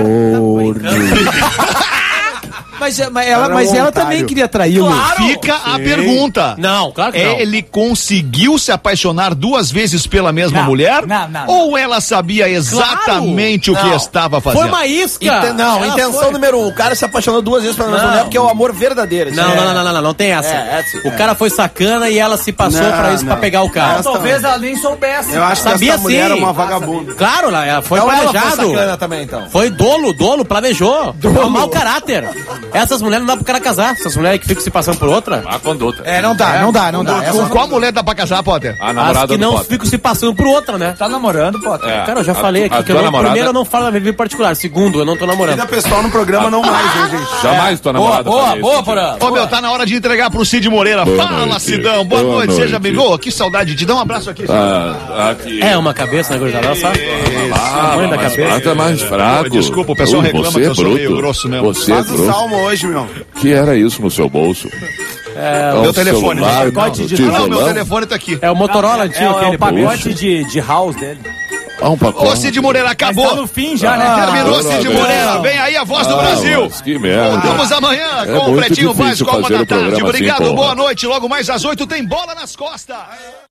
S5: Mas ela também queria traí-lo.
S1: Claro. Fica a pergunta.
S4: Não, claro que não.
S1: Ele conseguiu se apaixonar 2 vezes pela mesma mulher?
S7: Não.
S1: Ou ela sabia exatamente o que estava fazendo?
S4: Foi uma isca.
S3: Intenção número 1. O cara se apaixonou 2 vezes pela mesma mulher porque é o amor verdadeiro.
S4: Não tem essa. O cara foi sacana e ela se passou pra isso, pra pegar o cara.
S7: Talvez ela nem soubesse.
S6: Eu acho que essa mulher era uma vagabunda.
S4: Claro, ela foi
S3: Então ela
S4: planejado.
S3: foi sacana também, então.
S4: Foi dolo, planejou. Foi um mau caráter. Essas mulheres não dá pro cara casar. Essas mulheres que ficam se passando por outra.
S9: A conduta.
S5: Não dá.
S1: Com qual mulher dá pra casar, Potter?
S9: A
S4: As
S9: namorada
S4: que
S9: do
S4: não
S9: Potter.
S4: ficam se passando por outra, né?
S7: Tá namorando, Potter?
S4: Cara, eu já falei aqui que eu não, primeiro eu não falo na minha vida particular. Segundo, eu não tô namorando.
S6: Vida pessoal no programa não mais, hein, gente?
S9: Jamais tua namorada.
S7: Porã.
S1: Ô, meu, tá na hora de entregar pro Cid Moreira. Fala,
S9: noite.
S1: Cidão. Boa
S9: Boa
S1: noite. Seja
S9: noite.
S1: bem-vindo. Que saudade. Te dá um abraço aqui, Cid.
S9: Aqui.
S4: É uma cabeça, né, gurizada? Sabe? Tamanho da cabeça.
S9: Tá mais fraco.
S1: Desculpa, o pessoal reclama
S9: Você
S1: que
S9: é
S1: eu sou meio
S9: bruto.
S1: grosso mesmo.
S9: Você é
S6: Faz o
S9: grosso.
S6: salmo hoje, meu.
S9: Que era isso no seu bolso?
S1: Meu telefone.
S9: Celular,
S7: pacote de
S1: Não, meu
S9: tijolão?
S1: telefone tá aqui.
S4: É o Motorola antigo,
S7: É
S4: aquele.
S7: o pacote de house dele.
S9: Um pacote.
S1: Ô, Cid Moreira, acabou.
S7: Tá no fim já, né?
S1: Terminou,
S9: não,
S1: Cid
S9: não.
S1: Moreira. Vem aí a voz do Brasil.
S9: Mas que merda.
S1: Voltamos amanhã com o
S9: muito
S1: Pretinho
S9: difícil
S1: Básico, 1
S9: fazer
S1: da
S9: o programa
S1: tarde.
S9: assim,
S1: Obrigado,
S9: porra.
S1: boa noite. Logo mais às 8 tem Bola nas Costas.